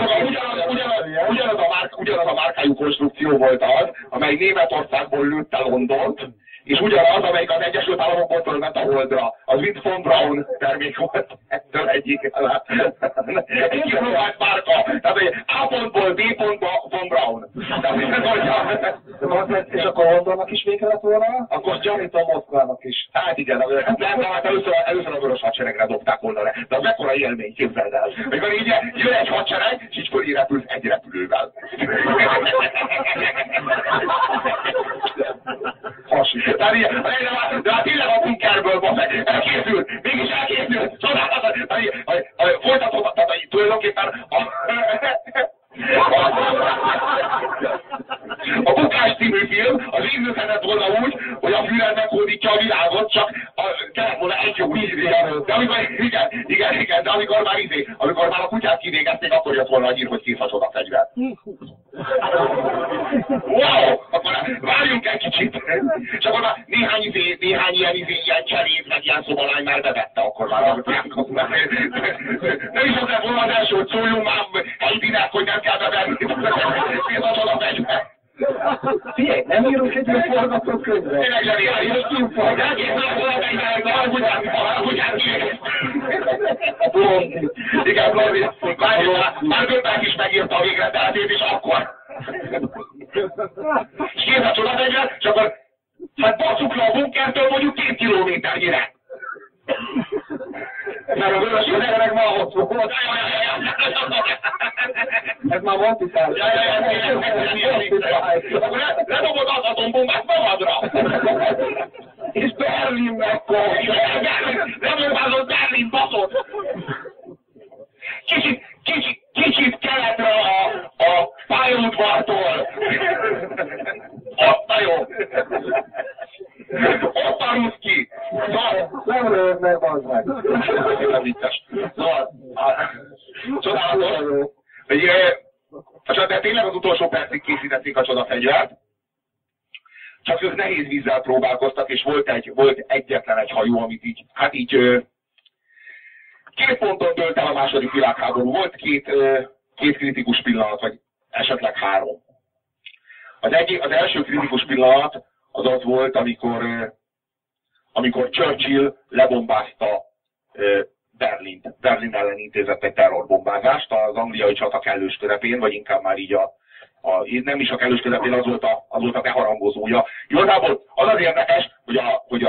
ugyanaz a márkájú konstrukció volt az, amely Németországból lőtte Londont, és ugyanaz, amelyik az Egyesült Államokból fölment a Holdra. Az mind von Braun termék volt ettől egyik. Egy kipróbált márka. Tehát, hogy A pontból B pontba von Braun. És akkor Londonnak is vége lett volna? Akkor gyanítom Moszkvának is. Hát igen, nem, hát először a vörös hadseregre dobták volna le. De az mekkora élmény, képzeld el. Amikor így jön egy hadsereg, és így fölé repülsz egy repülővel. Hasonló. De hát tényleg a bunkerből, elkészült, mégis elkészült, csodálatos, folytatódott, tehát tulajdonképpen a Bukás című film az így működött volna úgy, hogy a Führer meghódítja a világot, csak kellett volna egy jó ízé. De amikor, igen, de amikor már a kutyát kivégezték, akkor jött volna a hír, hogy kész a csodafegyver. Wow! Akkor várjunk egy kicsit. És akkor már néhány ilyen cserét, meg ilyen szobalány már bevette, akkor már nem is az lett volna az első, hogy szóljunk már Heidinek, hogy nem kell bevenni. Kész a csodafegyver. Figyelj, nem írunk egy ilyen forgatókönyvre. Tényleg zseniális. Igen, Blondin. Már Göbbels is megírta a végrendeletét, és akkor. És kész a csodafegyver, és akkor hát basszuk le a bunkertől mondjuk 2 kilométernyire. Mert a vörös hadsereg már ott volt. Ez már volt itt el. Akkor ledobod az atombombát magadra. És Berlin megkapja. Lebombázott Berlin, baszod. Kicsit keletre a pályaudvartól. Ott a jó. Ott a ruszki. Nem lőd meg, bazd meg. Nem vicces. Szóval, csodálatos, hogy de tényleg az utolsó percig készítették a csodafegyvert, csak ők nehéz vízzel próbálkoztak, és volt egyetlen egy hajó, amit így, 2 ponton dőlt el a második világháború. Volt két kritikus pillanat, vagy esetleg 3. Az első kritikus pillanat az volt, amikor Churchill lebombázta Berlint. Berlin ellen intézett egy terrorbombázást az angliai csata kellős közepén, vagy inkább már így nem is a kellős közepén, az volt a beharangozója. Igazából az az érdekes, hogy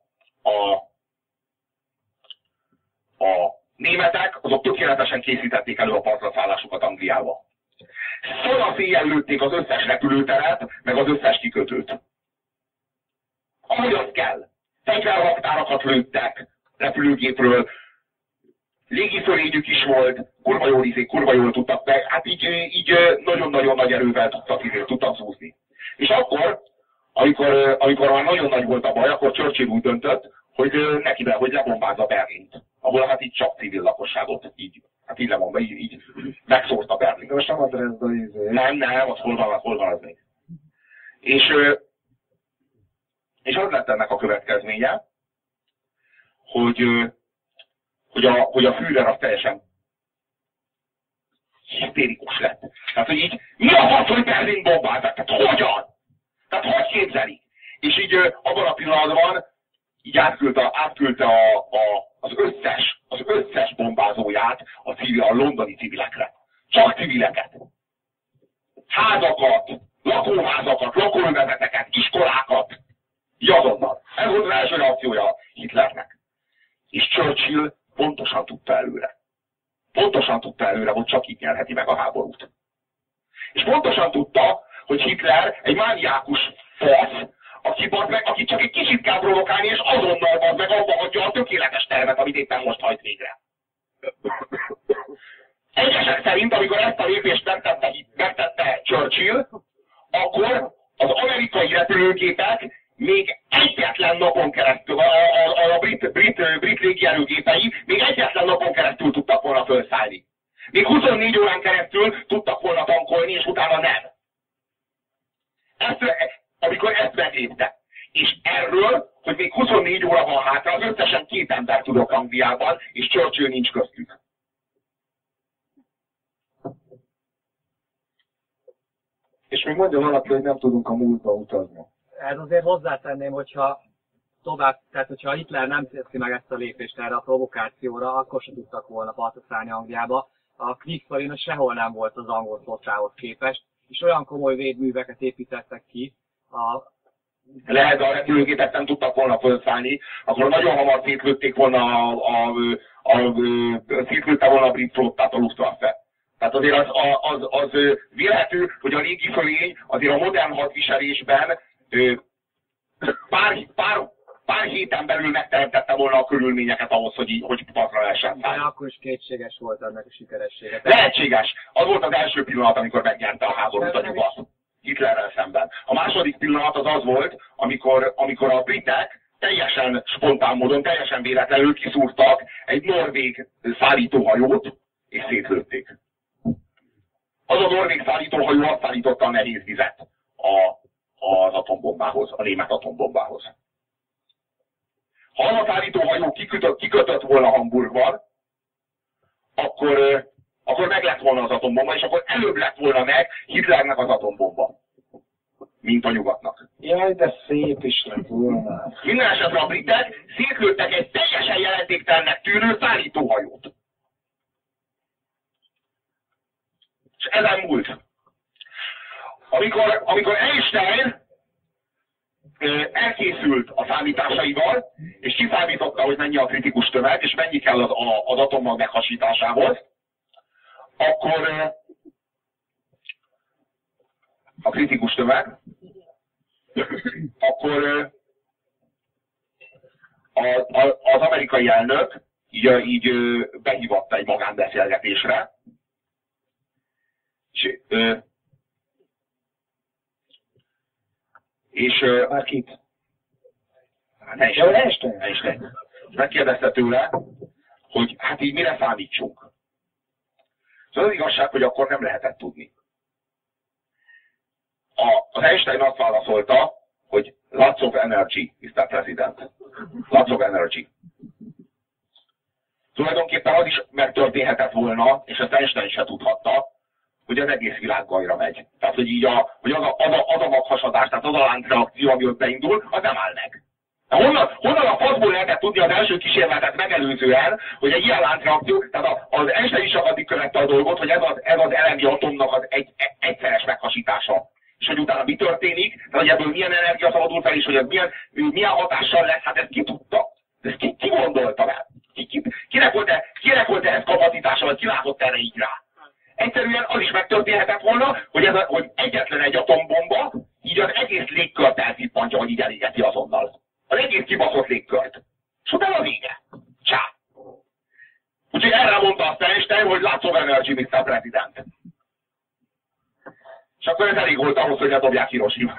a németek azok tökéletesen készítették elő a partraszállásukat Angliába. Szanaszéjjel lőtték az összes repülőteret, meg az összes kikötőt. Ahogy az kell. Fegyverraktárakat lőttek repülőgépről, légifölényük is volt, kurva jól tudtak meg, hát így nagyon-nagyon nagy erővel tudtak szúzni. És akkor, amikor már nagyon nagy volt a baj, akkor Churchill úgy döntött, hogy lebombázza Berlint, ahol hát így csak civil lakosságot így megszórta Berlint. most nem a Dresda izé. Nem, az hol van az még. És az lett ennek a következménye, hogy a Führer az teljesen hisztérikus lett. Tehát, hogy így, mi a fasz, hogy Berlin bombáztak? Tehát hogyan? Tehát hogy képzelik? És így abban a pillanatban így átküldte az összes bombázóját a londoni civilekre. Csak civileket. Házakat, lakóházakat, lakóövezeteket, iskolákat. Így azonnal. Ez volt az első reakciója Hitlernek. És Churchill pontosan tudta előre. Hogy csak így nyerheti meg a háborút. És pontosan tudta, hogy Hitler egy mániákus fasz, aki csak egy kicsit kell provokálni, és azonnal meg abba hagyja a tökéletes tervet, amit éppen most hajt végre. Egyesek szerint, amikor ezt a lépést megtette Churchill, akkor az amerikai repülőgépek még egyetlen napon keresztül, a brit légierőgépei még egyetlen napon keresztül tudtak volna felszállni. Még 24 órán keresztül tudtak volna tankolni, és utána nem. Amikor ezt meglépte. És erről, hogy még 24 óra van hátra, az összesen 2 ember tudok Angliában, és Churchill nincs köztük. És még mondja valaki, hogy nem tudunk a múltba utazni. Ez azért hozzátenném, hogyha Hitler nem teszi meg ezt a lépést erre a provokációra, akkor se tudtak volna partra szállni Angliába. A Kriegsmarine sehol nem volt az angol flottához képest, és olyan komoly védműveket építettek ki. Lehet, de a repülőgépek nem tudtak volna felszállni, akkor nagyon hamar szétlőtték volna szétlőtte volna a brit flottát a Luftwaffe. Tehát azért az vélhető, hogy a légifölény azért a modern hadviselésben pár héten belül megteremtette volna a körülményeket ahhoz, hogy partra lehessen szállni. De akkor is kétséges volt ennek a sikeressége. Lehetséges. Az volt az első pillanat, amikor megnyerte a háborút a nyugat Hitlerrel szemben. A második pillanat az volt, amikor a britek teljesen spontán módon, teljesen véletlenül kiszúrtak egy norvég szállítóhajót, és szétlőtték. Az a norvég szállítóhajó azt szállította a nehéz vizet az atombombához, a német atombombához. Ha az a szállítóhajó kikötött volna Hamburgban, akkor meg lett volna az atombomba, és akkor előbb lett volna meg Hitlernek az atombomba, mint a nyugatnak. Jaj, de szép is lett volna. Minden esetre a britek szétlőttek egy teljesen jelentéktelennek tűnő szállítóhajót. És ezen múlt. Amikor Einstein elkészült a számításaival, és kiszámította, hogy mennyi a kritikus tömeg, és mennyi kell az atommag meghasításához, akkor a kritikus tömeg, akkor az amerikai elnök így behívatta egy magánbeszélgetésre, és már kit? Einstein. Megkérdezte tőle, hogy hát így mire számítsunk. Szóval az igazság, hogy akkor nem lehetett tudni. Az Einstein azt válaszolta, hogy lots of energy, Mr. President. Lots of energy. Tulajdonképpen az is megtörténhetett volna, és ezt Einstein se tudhatta, hogy az egész világ gajra megy. Tehát, hogy így az a maghasadás, tehát az a láncreakció, ami ott beindul, az nem áll meg. Honnan a faszból lehetett tudni az első kísérletet megelőzően, hogy egy ilyen láncreakció, tehát az Einstein is addig követte a dolgot, hogy ez az elemi atomnak az egyszeres meghasítása. És hogy utána mi történik, tehát hogy ebből milyen energia szabadul fel, és hogy ez milyen hatással lesz, hát ezt ki tudta. Ezt ki gondolta el? Kinek volt ez kapacitása, vagy ki látott erre így rá? Egyszerűen az is megtörténhetett volna, hogy egyetlen egy atombomba így az egész légkört elzippantja, hogy így elégeti azonnal. Az egész kibaszott légkört. És utána a vége. Csá. Úgyhogy erre mondta azt Einstein, hogy lots of energy, Mr. President. És akkor ez elég volt ahhoz, hogy ne dobják Hiroshima.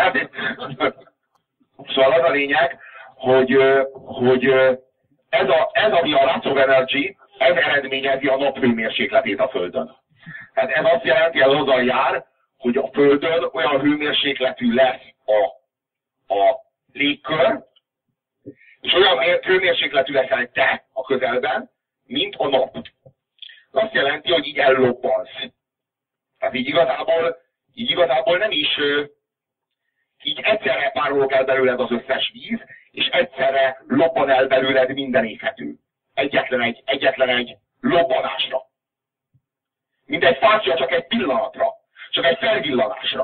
Szóval az a lényeg, hogy ez ami a lots of energy, ez eredményezi a nap hőmérsékletét a Földön. Hát ez azt jelenti, ez azzal jár, hogy a Földön olyan hőmérsékletű lesz a légkör, és olyan hőmérsékletű leszel te a közelben, mint a nap. Ez azt jelenti, hogy így ellobbansz. Tehát így igazából nem is, így egyszerre párolog el belőled az összes víz, és egyszerre lobban el belőled minden éghető. Egyetlen egy lobbanásra. Mindegy fácsia csak egy pillanatra, csak egy felvillanásra.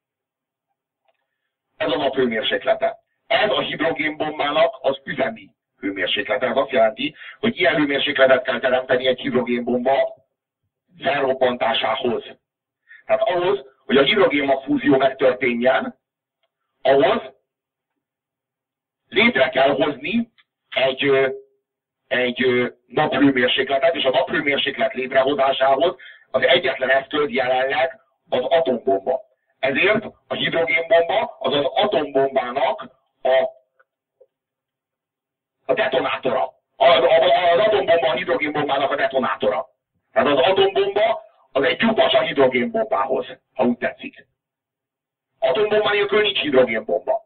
Ez a nap hőmérséklete. Ez a hidrogénbombának az üzemi hőmérséklete. Ez azt jelenti, hogy ilyen hőmérsékletet kell teremteni egy hidrogénbomba felrobbantásához. Tehát ahhoz, hogy a hidrogénmagfúzió megtörténjen, ahhoz létre kell hozni egy naphőmérsékletet, és a naphőmérséklet létrehozásához az egyetlen eszköz jelenleg az atombomba. Ezért a hidrogénbomba az az atombombának a detonátora. Az atombomba a hidrogénbombának a detonátora. Tehát az atombomba az egy lyukas a hidrogénbombához, ha úgy tetszik. Atombomba nélkül nincs hidrogénbomba.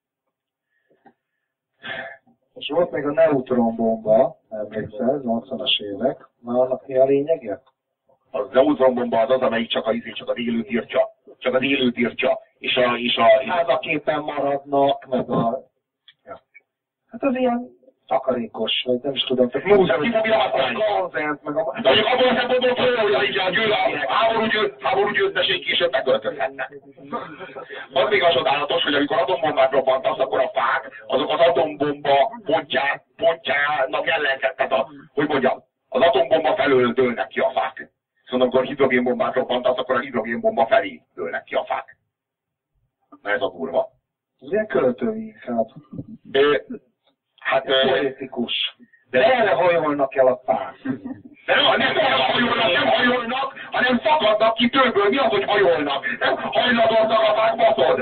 És volt meg a neutronbomba, emlékszel, 80-as évek. Na, annak mi a lényege? A neutronbomba az, amelyik csak az élőt írtja. Csak az élőt írtja. És házaképen maradnak, meg a... Ja. Hát az ilyen takarékos, vagy nem is tudom. Tehát múzeum, ki fogja használni? meg a... De mondjuk abban a szempontból hogy a háború győzteség később megöltözhetnek. Az még a csodálatos, hogy amikor atombombát robbantasz, akkor a fák, azok az atombomba pontjának ellenkezett. Hogy mondjam, az atombomba felől dőlnek ki a fák. Szóval amikor hidrogénbombát robbantasz, akkor a hidrogénbomba felé dőlnek ki a fák. Na ez a kurva. Ez ilyen költői inkább. Hát... Politikus. De erre hajolnak el a fák. De nem hajolnak, hanem szakadnak ki tőből. Mi az, hogy hajolnak? Nem hajladoznak a fák, baszod.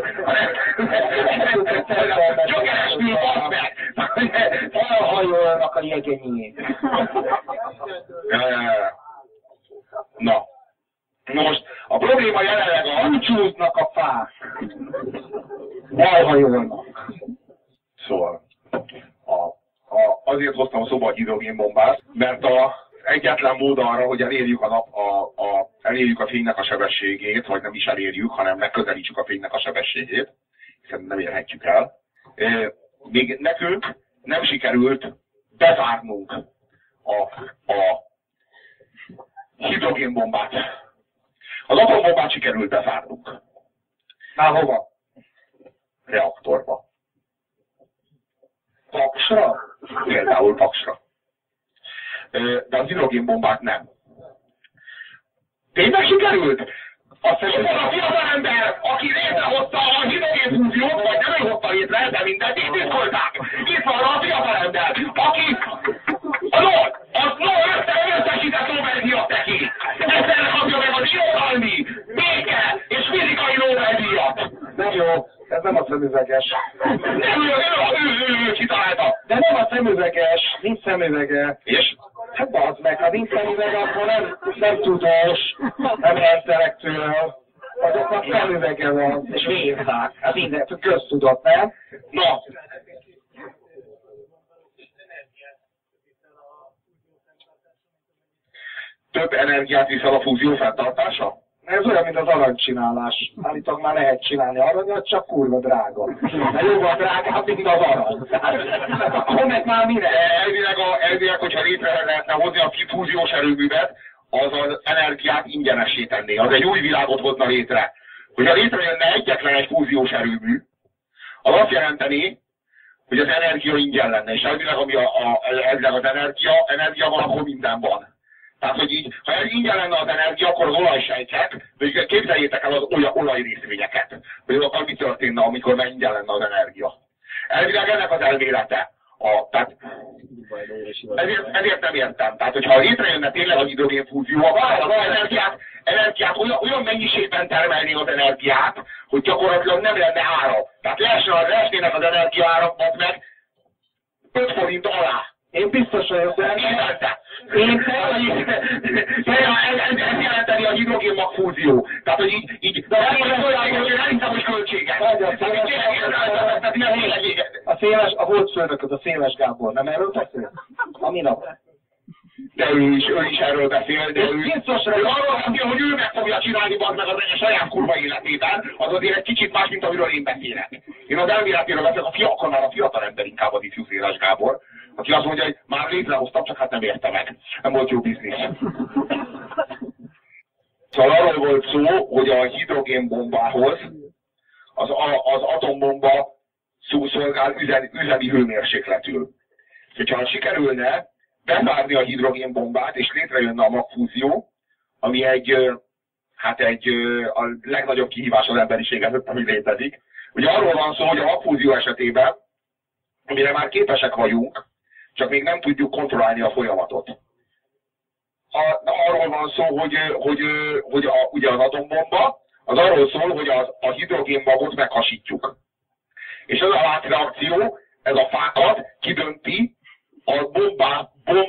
Gyökerestül basz meg. Felhajolnak a jegenyék. Na most a probléma jelenleg Búcsúznak a fák. Elhajolnak. Szóval azért hoztam a szóba a hidrogénbombát, mert az egyetlen mód arra, hogy elérjük a fénynek a sebességét, vagy nem is elérjük, hanem megközelítsük a fénynek a sebességét, hiszen nem érhetjük el. Még nekünk nem sikerült bezárnunk a hidrogénbombát. Az atombombát sikerült bezárnunk. Már hova? Reaktorba. Paksra? Például Paksra. De az hidrogénbombát nem. Tényleg sikerült? Azt hiszem, a fiatalember, aki létrehozta a hidrogénfúziót, vagy nem ő hozta létre, de mindent így titkolták. Itt van a fiatalember, aki az összesített Nobel-díjat neki. Ezzel kapja meg az irodalmi, béke és fizikai Nobel-díjat. Nem jó, ez nem a szemüveges. Nem, ő kitalálta. De nem a szemüveges, nincs szemüvege. És? Hát bazd meg, ha nincs szemüvege, akkor nem tudós, nem intellektuál. Azoknak szemüvege van, és vérzák. Hát minden köztudat, nem? Na. Több energiát viszel a fúzió fenntartása? Ez olyan, mint az aranycsinálás. Állítólag már lehet csinálni aranyat, csak kurva drága. De jóval drágább, mint az arany. Akkor meg már mire? Elvileg, hogyha létre lehetne hozni a fúziós erőművet, az az energiát ingyenessé tenné. Az egy új világot hozna létre. Hogyha létrejönne egyetlen egy fúziós erőmű, az azt jelenteni, hogy az energia ingyen lenne. És elvileg, elvileg az energia van, akkor minden van. Tehát, hogy így, ha ingyen lenne az energia, akkor az olajsejtek, de képzeljétek el az olajrészvényeket, hogy azokkal mi történne, amikor már ingyen lenne az energia. Elvileg ennek az elmélete. Tehát, ezért nem értem. Tehát, hogyha létrejönne tényleg a hidrogénfúzió, akkor az energiát olyan mennyiségben termelni az energiát, hogy gyakorlatilag nem lenne ára. Tehát leesnének az energiaárak meg 5 forint alá. Én biztos vagyok, de Ez jelenteni a hidrogénmagfúzió. Tehát, hogy így de elhiszem, hogy költséges. A volt főnököd, a Széles Gábor, nem erről beszél? A minap. De ő is erről beszél, de ő arról beszél, hogy ő meg fogja csinálni bazd meg az saját kurva életében, az azért egy kicsit más, mint amiről én beszélek. Én az elméletéről beszélek, a fiatal ember inkább az ifjú Széles Gábor, aki azt mondja, hogy már létrehoztam, csak hát nem érte meg. Nem volt jó biznisz. Szóval arról volt szó, hogy a hidrogénbombához az atombomba szolgál üzemi hőmérsékletül. Hogyha sikerülne bezárni a hidrogénbombát, és létrejönne a magfúzió, ami a legnagyobb kihívás az emberiség előtt, ami létezik. Ugye arról van szó, hogy a magfúzió esetében, amire már képesek vagyunk, csak még nem tudjuk kontrollálni a folyamatot. Arról van szó, hogy ugye az atombomba, az arról szól, hogy a hidrogénmagot meghasítjuk. És ez a láncreakció, ez a fákat kidönti a bomba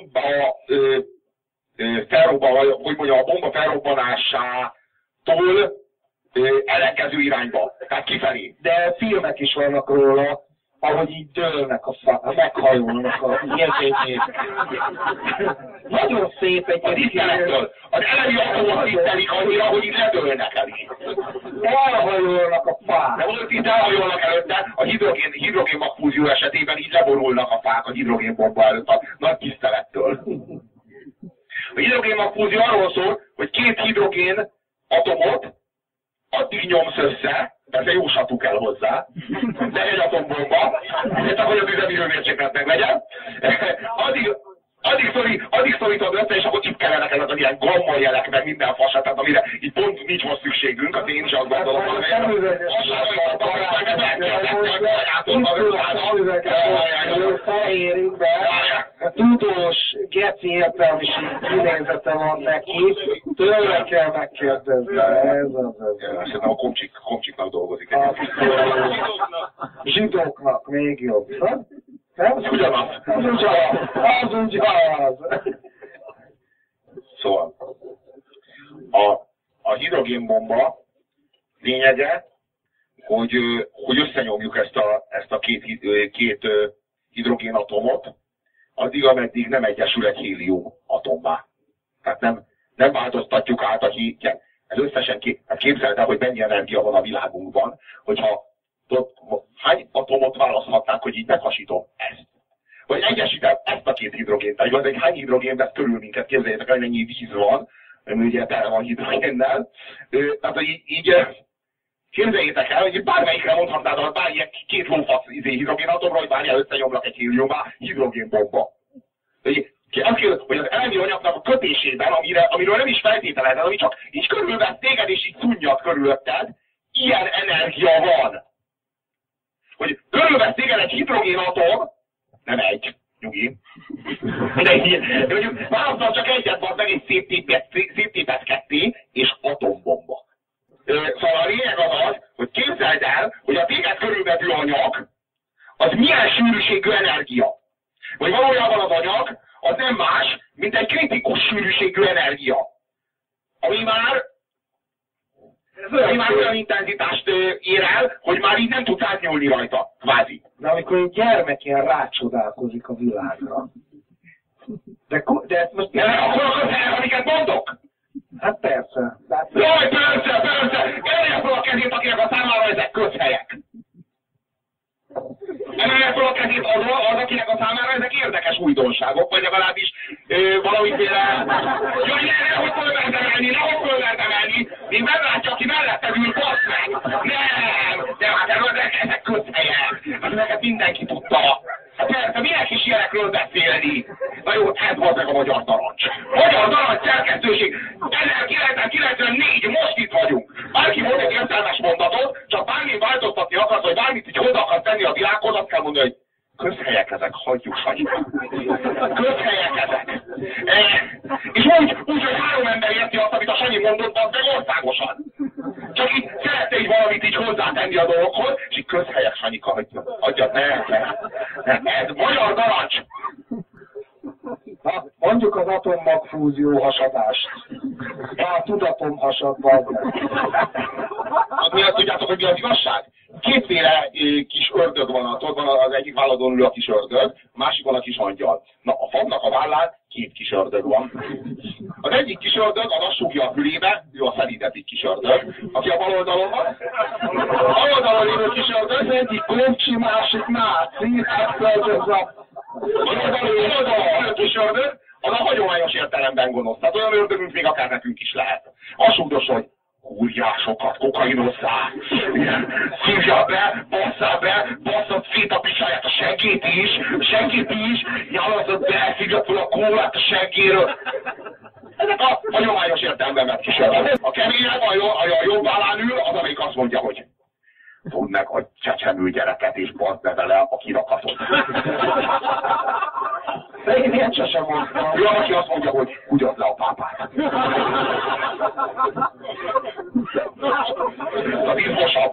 felrobbanásától ellenkező irányba, tehát kifelé. De filmek is vannak róla, ahogy így dőlnek meghajolnak a érzényét. Nagyon szép egyébként. Az elemi atomot tisztelik annyira, hogy így ledőlnek elé. Elhajolnak a fák. De volt itt elhajolnak előtte, a hidrogén magfúzió esetében így leborulnak a fák a hidrogénbomba előtt a nagy tisztelettől. A hidrogén magfúzió arról szól, hogy két hidrogén atomot addig nyomsz össze, persze jó satú kell hozzá, de egy atombomba, csak hogy az üzemi hőmérséklet meglegyen, addig szorítod össze, és akkor itt kellenek ezek az ilyen gamma jelek, meg minden fasát, tehát amire így pont nincs most szükségünk, az én is azt gondolom, hogy felérünk be, tudós, geci értelmiség kinézete van neki, tőle kell megkérdezni. Ez az. Szerintem a komcsiknak dolgozik. Zsidóknak még jobb. Az ugyanaz. Az ugyanaz. Szóval, a hidrogénbomba lényege, hogy összenyomjuk ezt a két hidrogénatomot, addig, ameddig nem egyesül egy hélium atommá. Tehát nem változtatjuk át a hídjen. Ez összesen hát képzeld el, hogy mennyi energia van a világunkban, hogyha hány atomot választhatnánk, hogy így meghasítom ezt. Vagy egyesítem ezt a két hidrogént. Vagy hány hidrogén vesz körül minket, képzeljétek el, hogy mennyi víz van, ami ugye tele van hidrogénnel. Tehát, hogy így képzeljétek el, hogy bármelyikre mondhatnád, hogy bármilyen két lófasz hidrogénatomra, hogy bármilyen összenyomlak egy héliummá, hidrogénbomba. Azt kérdez, hogy az elemi anyagnak a kötésében, amiről nem is feltételezed, ami csak így körülvesz téged, és így szunnyad körülötted, ilyen energia van. Hogy körülvesz téged egy hidrogénatom, nem egy, nyugi. De mondjuk választom csak egyet, van meg egy széttépet ketté, és atombomba. Szóval a lényeg az, hogy képzeld el, hogy a téged körülvevő anyag, az milyen sűrűségű energia. Vagy valójában az anyag, az nem más, mint egy kritikus sűrűségű energia. Ami már olyan intenzitást ér el, hogy már így nem tudsz átnyúlni rajta, kvázi. De amikor egy gyermek ilyen rácsodálkozik a világra. De most... Akkor a közhelyek, amiket mondok? Hát persze. Jaj, persze! Emelje fel a kezét, akinek a számára ezek közhelyek. Emelje fel a kezét az, akinek a számára ezek érdekes újdonságok, vagy legalábbis valamiféle... Jaj, nehogy fölvert emelni! Még nem látja, aki melletted ül, bassz meg! Nem! De hát ezek közhelyek! Ezeket mindenki tudta! Hát persze, minek is ilyenekről beszélni? Na jó, ez volt meg a Magyar Narancs. Magyar Narancs szerkesztőség 1994, most itt vagyunk. Bárki volt egy értelmes mondatot, csak bármi változtatni akarsz, vagy bármit így hozzá akarsz tenni a világhoz, azt kell mondani, hogy közhelyek ezek, hagyjuk Sanyika. Közhelyek ezek. És úgy, hogy 3 ember érti azt, amit a Sanyi mondott, az meg országosan. Csak így szerette így valamit így hozzátenni a dolgokhoz, és így közhelyek, Sanyika, hagyjad, ne. Ez Magyar Narancs. Mondjuk Várjuk az atommagfúzió hasadást. A tudatom hasad, bazd. Tudjátok, hogy mi az igazság? Kétféle kis ördög van, ott van az egyik válladon ülő a kis ördög, a másik van a kis angyal. Na, a fagnak a vállán két kis ördög van. Az egyik kis ördög, az azt súgja a fülébe, ő a szelídetik kis ördög, aki a bal oldalon van. A bal oldalon lévő kis ördög, Az egyik komcsi, másik náci, a bal oldalon lévő kis ördög, az a hagyományos értelemben gonosz. Tehát olyan ördögünk még akár nekünk is lehet. Azt súgdos, hogy kúriásokat, kokainozzál, szívjál be, basszad szét a picsáját, a seggét is, nyalazod be, szívjad fel a kólát a seggéről. Ezek a hagyományos értelemben vett kísérlet. A keményebb, a jobb vállán ül, az, amelyik azt mondja, hogy fogd meg a csecsemő gyereket és baszd be vele a kirakatot. De én ilyet sosem mondtam. Ő aki azt mondja, hogy húgyod le a pápát. Az izmosabb.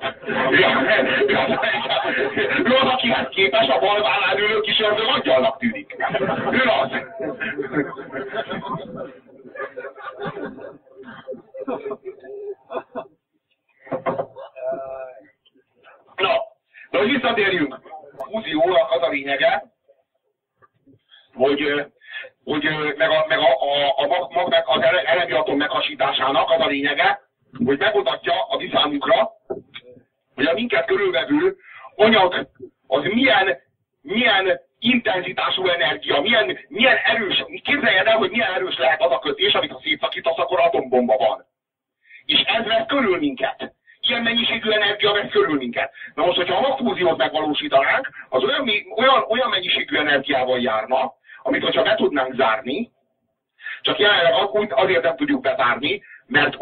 Ő az, akihez képes a bal vállán ülő kis ördög angyalnak tűnik. Ő az. Na, hogy visszatérjünk. A fúziónak az a lényege, hogy meg a magnak az elemi atom meghasításának az a lényege, hogy megmutatja a mi számunkra, hogy a minket körülvevő anyag az milyen intenzitású energia, milyen erős, képzeljed el, hogy milyen erős lehet az a kötés, amit ha szétszakítasz, akkor atombomba van. És ez vesz körül minket. Ilyen mennyiségű energia vesz körül minket. Na most, hogyha a magfúziót megvalósítanánk, az olyan mennyiségű energiával járna, amit hogyha be tudnánk zárni, csak jelenleg azért nem tudjuk bezárni, mert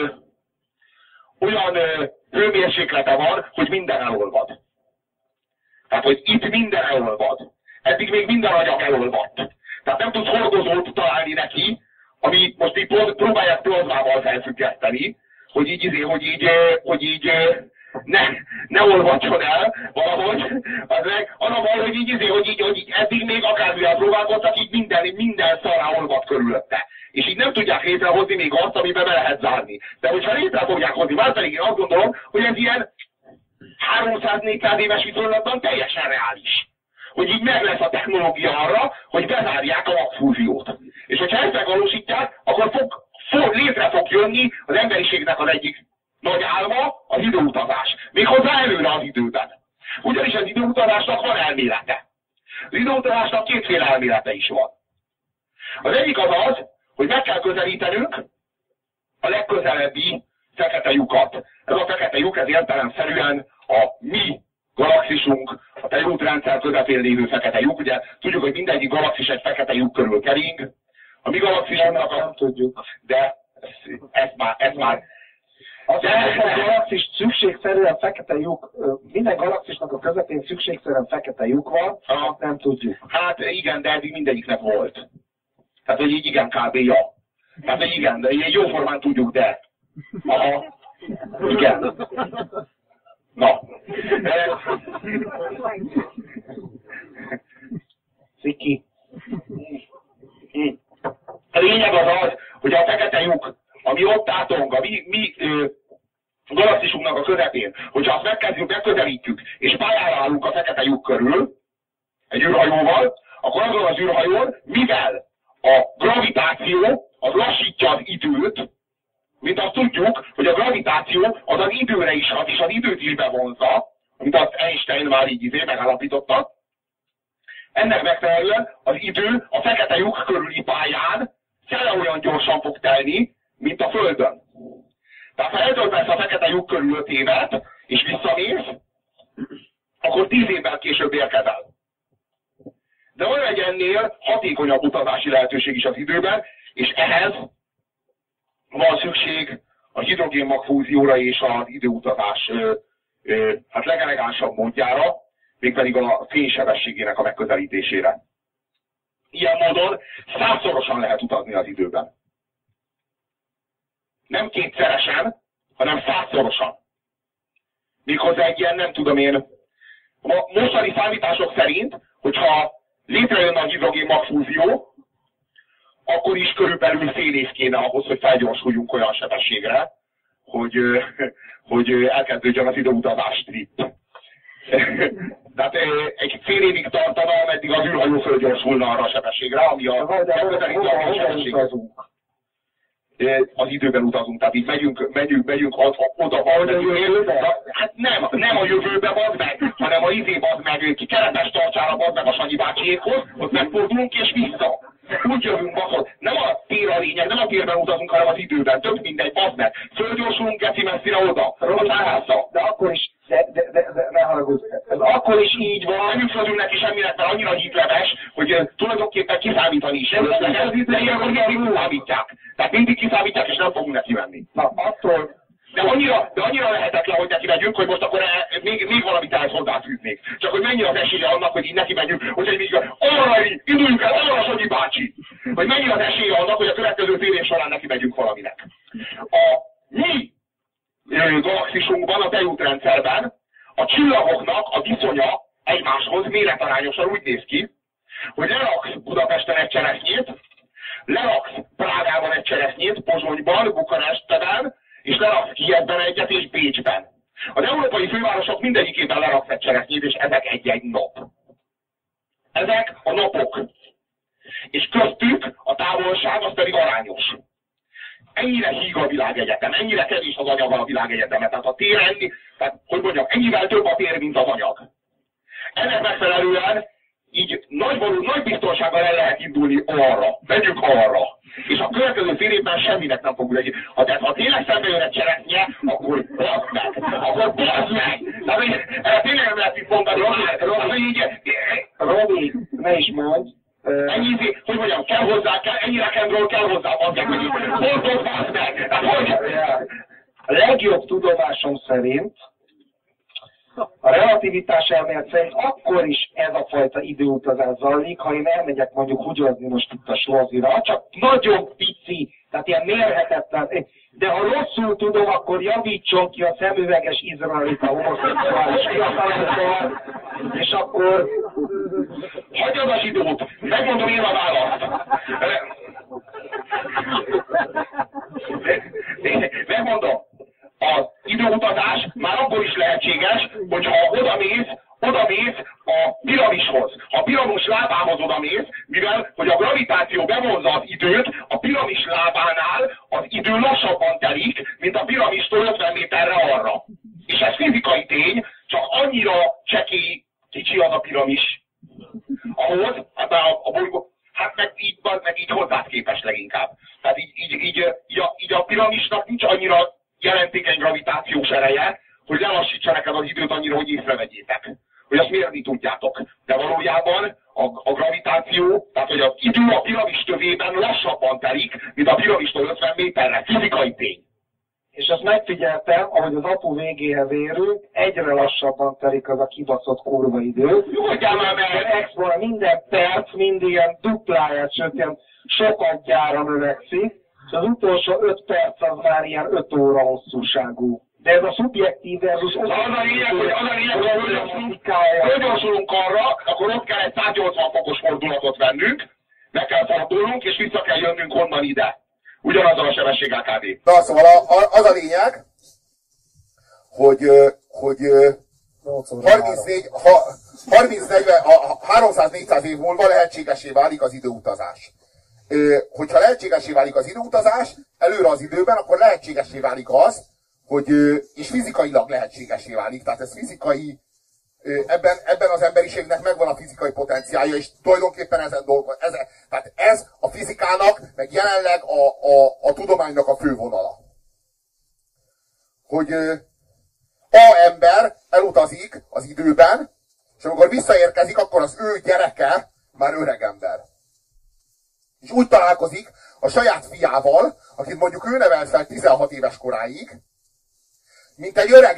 olyan hőmérséklete van, hogy minden elolvad. Tehát, hogy itt minden elolvad. Eddig még minden anyag elolvadt. Tehát nem tudsz hordozót találni neki, ami most így próbálják plazmával felfüggeszteni, hogy így ne olvadjon el valahogy. Az a baj, hogy így eddig még akármilyen próbálkoztak, így minden szarrá olvad körülötte. És így nem tudják létrehozni még azt, amiben be lehet zárni. De hogyha létre fogják hozni, már pedig én azt gondolom, hogy ez ilyen 300-400 éves viszonylatban teljesen reális. Hogy így meg lesz a technológia arra, hogy bezárják a magfúziót. És hogyha ezt megvalósítják, akkor létre fog jönni az emberiségnek az egyik nagy álma, az időutazás. Méghozzá előre az időben. Ugyanis az időutazásnak van elmélete. Az időutazásnak kétféle elmélete is van. Az egyik az, hogy meg kell közelítenünk a legközelebbi fekete lyukat. Ez a fekete lyuk, ez értelemszerűen a mi galaxisunk, a tejútrendszer közepén lévő fekete lyuk. Ugye tudjuk, hogy mindegyik galaxis egy fekete lyuk körül kering. A mi galaxisunknak nem tudjuk. De ez már az a galaxis szükségszerűen fekete lyuk, minden galaxisnak a közepén szükségszerűen fekete lyuk van, nem tudjuk. Hát igen, de eddig mindegyiknek volt. Tehát, hogy így igen, kb. Ja. Tehát, hogy igen, de jóformán tudjuk, de. Aha. Igen. Na. Sziki. A lényeg az, hogy a fekete lyuk, ami ott átong, a mi galaxisunknak a közepén, hogyha azt megközelítjük, és pályára állunk a fekete lyuk körül, egy űrhajóval, akkor azon az űrhajón, mivel a gravitáció az lassítja az időt, mint azt tudjuk, hogy a gravitáció az az időre is hat, és az időt is bevonza, mint azt Einstein már így megállapította. Ennek megfelelően az idő a fekete lyuk körüli pályán fele olyan gyorsan fog telni, mint a Földön. Tehát ha eltöltesz a fekete lyuk körül 5 évet, és visszamész, akkor 10 évvel később érkezel. De van egy ennél hatékonyabb utazási lehetőség is az időben, és ehhez van szükség a hidrogénmagfúzióra és az időutazás hát legelegánsabb módjára, mégpedig a fénysebességének a megközelítésére. Ilyen módon 100-szorosan lehet utazni az időben. Nem 2-szeresen, hanem 100-szorosan. Méghozzá egy ilyen, nem tudom én, a mostani számítások szerint, hogyha létrejön a hidrogénmagfúzió, akkor is körülbelül fél év kéne ahhoz, hogy felgyorsuljunk olyan sebességre, hogy elkezdődjön az időutazás trip. Tehát egy fél évig tartana, ameddig az űrhajó fölgyorsulna arra a sebességre, ami a sebesség. Az időben utazunk, tehát így megyünk oda, hát nem a jövőbe bazd meg, hanem a izé bazd meg, ki keretes tartsára bazd meg a Sanyi bácsiékhoz, ott megfordulunk és vissza. Úgy jövünk bazd, nem a tér a lényeg, nem a térben utazunk, hanem az időben, tök mindegy, bazd meg. Fölgyorsulunk geci messzire oda, a tárházza. De akkor is, ne haragudj, ez akkor is így van. Nem ütközünk neki semminek, mert annyira hívleves, hogy tulajdonképpen kiszámítani is. De ilyenkor mindig kiszámítják. Tehát mindig kiszámítják, és nem fogunk neki menni. Na, attól... De annyira lehetetlen, hogy neki megyünk, hogy most akkor még valamit ehhez hozzáfűznék. Csak hogy mennyi az esélye annak, hogy így neki megyünk, hogy még arra induljunk el, arra Sanyi bácsi. Hogy mennyi az esélye annak, hogy a következő fél év során neki megyünk valaminek. A mi galaxisunkban, a tejútrendszerben a csillagoknak a viszonya egymáshoz méretarányosan úgy néz ki, hogy leraksz Budapesten egy cseresznyét, leraksz Prágában egy cseresznyét, Pozsonyban, Bukarestben, és leraksz Kijevben egyet, és Bécsben. Az európai fővárosok mindegyikében leraksz egy cseresznyét, és ezek egy-egy nap. Ezek a napok. És köztük a távolság az pedig arányos. Ennyire híg a világegyetem, ennyire kevés az anyaga a világegyetemet. Tehát a tér ennyi, ennyivel több a tér, mint az anyag. Ennek megfelelően így nagy biztonsággal el lehet indulni arra. Menjünk arra. És a következő fél évben semminek nem fogunk legyen. Ha tényleg szembe jön egy cseresznye, akkor bazd meg! Akkor bazd meg! Tehát tényleg nem lehet itt mondani, Robi, ne is mondj. Ennyi, hogy mondjam, ennyi rock'n'roll kell hozzá, bazd meg, hogy pontot bazd meg! A legjobb tudomásom szerint a relativitás elmélet szerint akkor is ez a fajta időutazás zajlik, ha én elmegyek mondjuk hugyozni most itt a Slazira, csak nagyon pici, tehát ilyen mérhetetlen. De ha rosszul tudom, akkor javítson ki a szemüveges izraelita homoszexuális fiatalokkal, és akkor hagyjad az időt, megmondom én a választ. Megmondom. Az időutazás már akkor is lehetséges, hogyha odamész a piramishoz. Ha a piramis lábához odamész, mivel hogy a gravitáció bevonza az időt, a piramis lábánál az idő lassabban telik, mint a piramistól 50 méterre arra. És ez fizikai tény, csak annyira csekély kicsi az a piramis. Ahhoz, hát a bolygó, hát meg így hozzád képes leginkább. Tehát így a piramisnak nincs annyira jelentékeny gravitációs ereje, hogy lelassítsa neked az időt annyira, hogy észrevegyétek. Hogy azt mérni tudjátok. De valójában a gravitáció, tehát hogy az idő a piramis tövében lassabban telik, mint a piramistól 50 méterre. Fizikai tény. És azt megfigyeltem, ahogy az apu végéhez érünk, egyre lassabban telik az a kibaszott kurva idő. Nyugodjál már meg! Minden perc mindig ilyen dupláját, sőt ilyen sokat gyára növekszik, és az utolsó 5 perc az már ilyen 5 óra hosszúságú. De ez a szubjektív versus... Az a lényeg, hogy fölgyorsulunk arra, akkor ott kell egy 180 fokos fordulatot vennünk, meg kell fordulnunk, és vissza kell jönnünk onnan ide. Ugyanazzal a sebességgel kb. Na, szóval az a lényeg, hogy 300-400 év múlva lehetségesé válik az időutazás. Hogyha lehetségesé válik az időutazás előre az időben, akkor lehetségesé válik az, hogy, és fizikailag lehetségesé válik, tehát ez fizikai, ebben az emberiségnek megvan a fizikai potenciálja, és tulajdonképpen ezen dolgozik. Tehát ez a fizikának, meg jelenleg a tudománynak a fővonala. Hogy a ember elutazik az időben, és amikor visszaérkezik, akkor az ő gyereke már öreg ember. És úgy találkozik a saját fiával, akit mondjuk ő nevel fel 16 éves koráig, mint egy öreg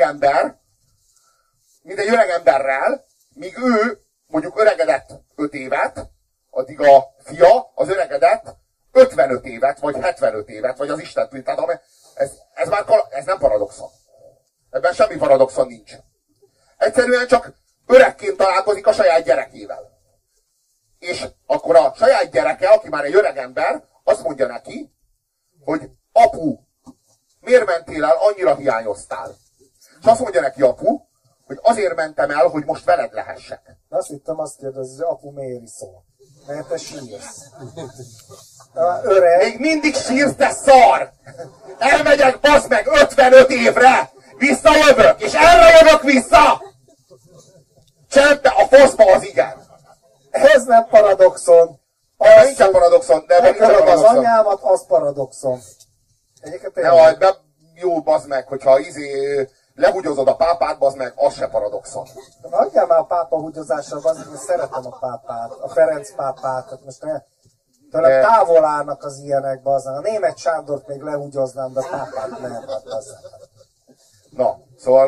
emberrel, míg ő mondjuk öregedett 5 évet, addig a fia az öregedett 55 évet, vagy 75 évet, vagy az Isten tudja. Tehát ez nem paradoxon. Ebben semmi paradoxon nincs. Egyszerűen csak öregként találkozik a saját gyerekével. És akkor a saját gyereke, aki már egy öreg ember, azt mondja neki, hogy apu, miért mentél el, annyira hiányoztál. És azt mondja neki apu, hogy azért mentem el, hogy most veled lehessek. Azt hittem, azt kérdezi, hogy apu miért iszol? Mert te sírsz. Öreg. Még mindig sírsz, te szar! Elmegyek, basz meg, 55 évre! Visszajövök, és erre jövök vissza! Csendbe, a faszba az igen! Ez nem paradoxon. Az nincsen paradoxon, de nincsen az paradoxon. anyámat, az paradoxon. Egyébként Ne, jó, bazd meg, hogyha lehúgyozod a pápát, bazd meg, az se paradoxon. Hagyjál már a pápa húgyozással, bazd meg, szeretem a pápát, a Ferenc pápát, tehát most tőlem távol állnak az ilyenek, bazd meg. A Németh Sándort még lehúgyoznám, de a pápát nem, bazd. Na, szóval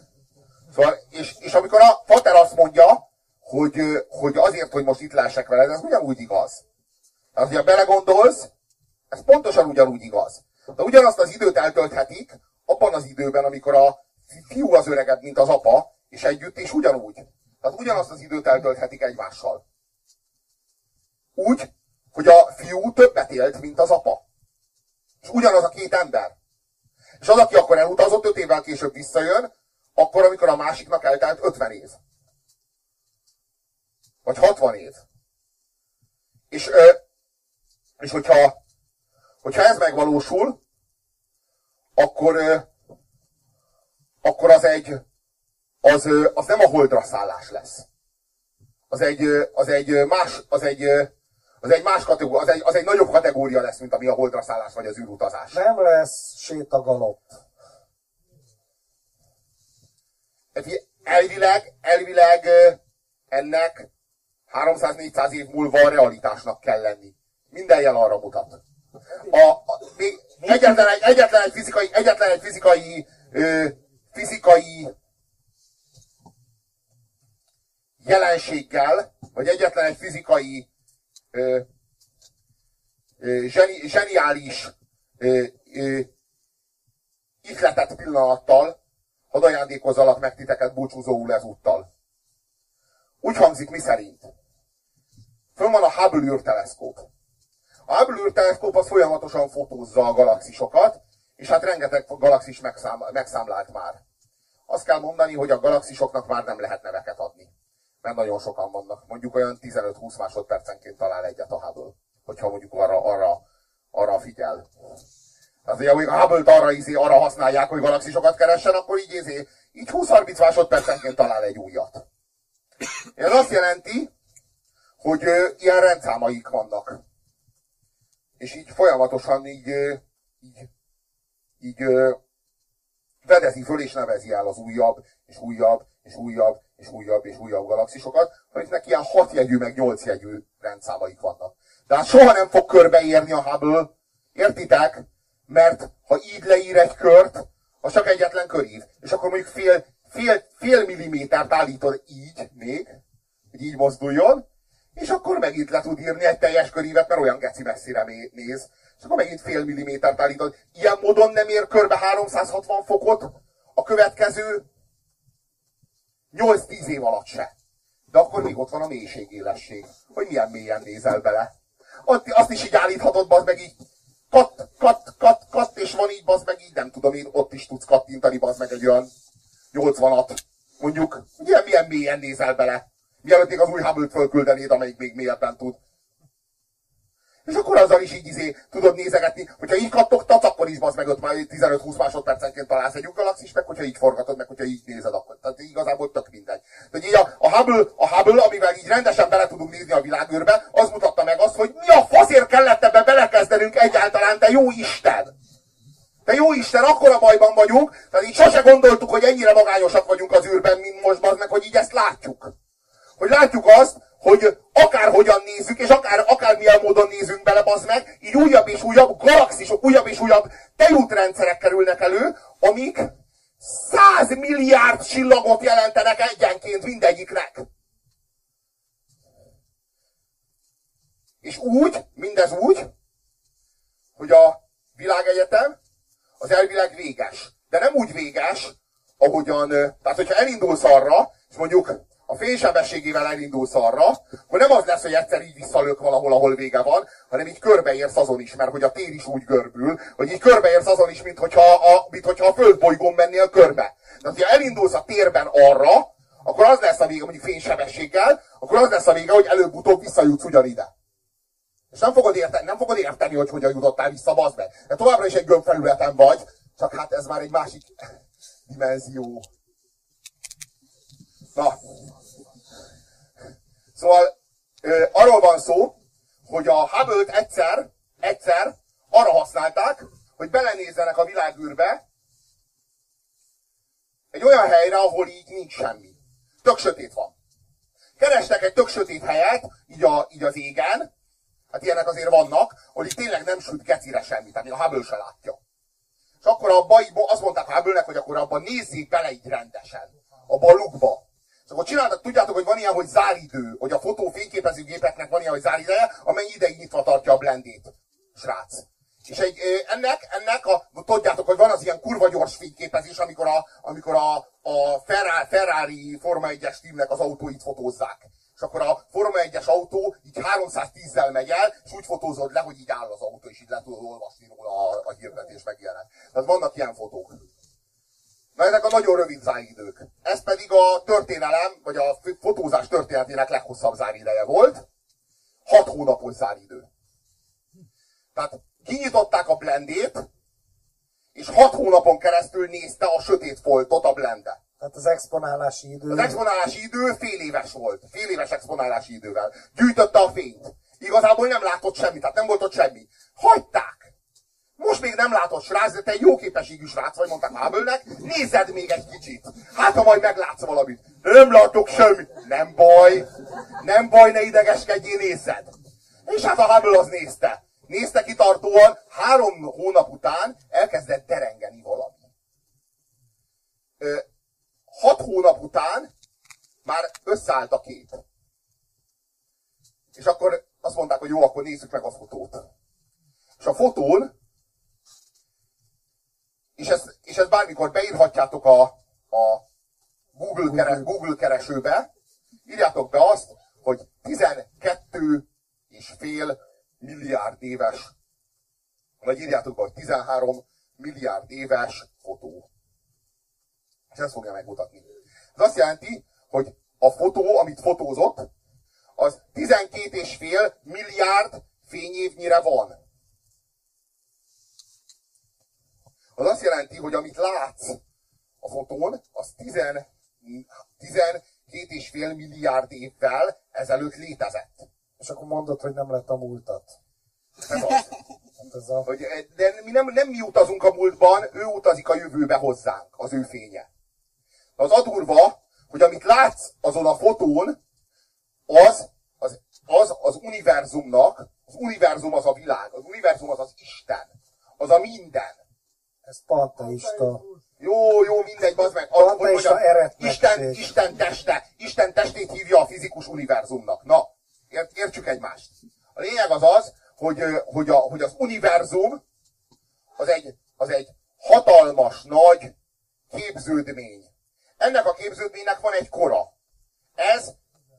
és amikor a pater azt mondja, hogy azért, hogy most itt lássak veled, ez ugyanúgy igaz. Tehát, ha belegondolsz, ez pontosan ugyanúgy igaz. De ugyanazt az időt eltölthetik, abban az időben, amikor a fiú az öregebb, mint az apa, és együtt, és ugyanúgy. Tehát ugyanazt az időt eltölthetik egymással. Úgy, hogy a fiú többet élt, mint az apa. És ugyanaz a két ember. És az, aki akkor elutazott, 5 évvel később visszajön, akkor, amikor a másiknak eltelt 50 év. Vagy 60 év. És hogyha ez megvalósul, akkor az nem a holdra szállás lesz. Az egy nagyobb kategória lesz, mint ami a holdra szállás vagy az űrutazás. Nem lesz sétagalopp. Elvileg ennek 300-400 év múlva realitásnak kell lenni. Minden jel arra mutat. Egyetlen egy fizikai jelenséggel, vagy egyetlen egy fizikai zseniális ihletett pillanattal hadd ajándékozzalak meg titeket búcsúzóul ezúttal. Úgy hangzik, miszerint fönn van a Hubble űrteleszkóp. A Hubble űrteleszkóp az folyamatosan fotózza a galaxisokat, és hát rengeteg galaxis megszámlált már. Azt kell mondani, hogy a galaxisoknak már nem lehet neveket adni. Mert nagyon sokan vannak. Mondjuk olyan 15-20 másodpercenként talál egyet a Hubble. Hogyha mondjuk arra figyel. Tehát ugye, a Hubble-t arra használják, hogy galaxisokat keressen, akkor így 20-30 másodpercenként talál egy újat. Ez azt jelenti, hogy ilyen rendszámaik vannak. És így folyamatosan így fedezi föl és nevezi el az újabb, és újabb, és újabb, és újabb, és újabb galaxisokat, amiknek ilyen 6 jegyű, meg 8 jegyű rendszámaik vannak. De hát soha nem fog körbeérni a Hubble, értitek? Mert ha így leír egy kört, az csak egyetlen körív. És akkor mondjuk fél millimétert állítod így még, hogy így mozduljon, és akkor megint le tud írni egy teljes körívet, mert olyan geci messzire néz. És akkor megint fél millimétert állítod. Ilyen módon nem ér körbe 360 fokot a következő 8-10 év alatt se. De akkor még ott van a mélységélesség, hogy milyen mélyen nézel bele. Azt is így állíthatod, bazd meg így katt, és van így, bazd meg így, nem tudom én, ott is tudsz kattintani, bazd meg egy olyan 80-at. Mondjuk, milyen mélyen nézel bele. Mielőtt még az új Hubble-t fölküldenéd, amelyik még mélyebben tud. És akkor azzal is így tudod nézegetni, hogyha így kattogtatsz, akkor is bazd meg 15-20 másodpercenként találsz egy új galaxis, meg hogyha így forgatod, meg hogyha így nézed, akkor. Tehát igazából tök mindegy. Tehát így a Hubble, amivel így rendesen bele tudunk nézni a világűrbe, az mutatta meg azt, hogy mi a faszért kellett ebbe belekezdenünk egyáltalán, te jó Isten! Te jó Isten, akkora bajban vagyunk, tehát így sose gondoltuk, hogy ennyire magányosak vagyunk az űrben, mint most, bazd meg, hogy így ezt látjuk. Hogy látjuk azt, hogy akárhogyan nézzük, és akármilyen módon nézünk bele, bazd meg, így újabb és újabb galaxisok, újabb és újabb tejútrendszerek kerülnek elő, amik 100 milliárd csillagot jelentenek egyenként mindegyiknek. És mindez úgy, hogy a világegyetem az elvileg véges. De nem úgy véges, ahogyan, tehát hogyha elindulsz arra, és mondjuk a fénysebességével elindulsz arra, akkor nem az lesz, hogy egyszer így visszalök valahol, ahol vége van, hanem így körbeérsz azon is, mert hogy a tér is úgy görbül, hogy így körbeérsz azon is, mint hogyha a földbolygón mennél körbe. Tehát, ha elindulsz a térben arra, akkor az lesz a vége, mondjuk fénysebességgel, akkor az lesz a vége, hogy előbb-utóbb visszajutsz ugyanide. És nem fogod érteni, hogy hogyan jutottál vissza, bazd meg. De továbbra is egy gömbfelületen vagy, csak hát ez már egy másik dimenzió. Na. Szóval arról van szó, hogy a Hubble-t egyszer arra használták, hogy belenézzenek a világűrbe egy olyan helyre, ahol így nincs semmi. Tök sötét van. Kerestek egy tök sötét helyet, így az égen, hát ilyenek azért vannak, ahol így tényleg nem süt gecire semmi, tehát a Hubble se látja. És akkor azt mondták a Hubble-nek, hogy akkor abban nézzék bele így rendesen, abban a lukba. És akkor csináltak, tudjátok, hogy van ilyen, hogy záridő, hogy a fényképezőgépeknek van ilyen, hogy zárideje, amennyi ideig nyitva tartja a blendét, srác. És tudjátok, hogy van az ilyen kurva gyors fényképezés, amikor a Ferrari Forma 1-es tímnek az autóit fotózzák. És akkor a Forma 1-es autó így 310-zel megy el, és úgy fotózod le, hogy így áll az autó, és így le tudod olvasni róla a hirdetés meg ilyenek. Tehát vannak ilyen fotók. Na ezek a nagyon rövid záridők. Ez pedig a történelem, vagy a fotózás történetének leghosszabb zárideje volt. 6 hónapos záridő. Tehát kinyitották a blendét, és 6 hónapon keresztül nézte a sötét foltot a blende. Tehát az exponálási idő... Az exponálási idő fél éves volt. Fél éves exponálási idővel. Gyűjtötte a fényt. Igazából nem látott semmit, tehát nem volt ott semmi. Hagyták! Most még nem látott srác, de te egy jó képességű srác vagy, mondták Hubble-nek, nézzed még egy kicsit. Hát, ha majd meglátsz valamit. Nem látok semmit. Nem baj, ne idegeskedjél, nézzed. És hát a Hubble az nézte. Nézte kitartóan, 3 hónap után elkezdett derengeni valami. 6 hónap után már összeállt a kép. És akkor azt mondták, hogy jó, akkor nézzük meg a fotót. És a fotón, és ezt bármikor beírhatjátok a Google keresőbe, írjátok be azt, hogy 12,5 milliárd éves, vagy írjátok be, hogy 13 milliárd éves fotó. És ezt fogja megmutatni. Ez azt jelenti, hogy a fotó, amit fotózott, az 12,5 milliárd fényévnyire van. Az azt jelenti, hogy amit látsz a fotón, az 12,5 milliárd évvel ezelőtt létezett. És akkor mondod, hogy nem lett a múltat. Ez az. Hogy, de mi nem mi utazunk a múltban, ő utazik a jövőbe hozzánk, az ő fénye. De az a durva, hogy amit látsz azon a fotón, az univerzumnak, az univerzum az a világ, az univerzum az az Isten, az a minden. Ez panteista. Jó, mindegy, bazd meg. Panteista eretnekség. Isten testét hívja a fizikus univerzumnak. Na, értsük egymást. A lényeg az, hogy az univerzum az egy hatalmas, nagy képződmény. Ennek a képződménynek van egy kora. Ez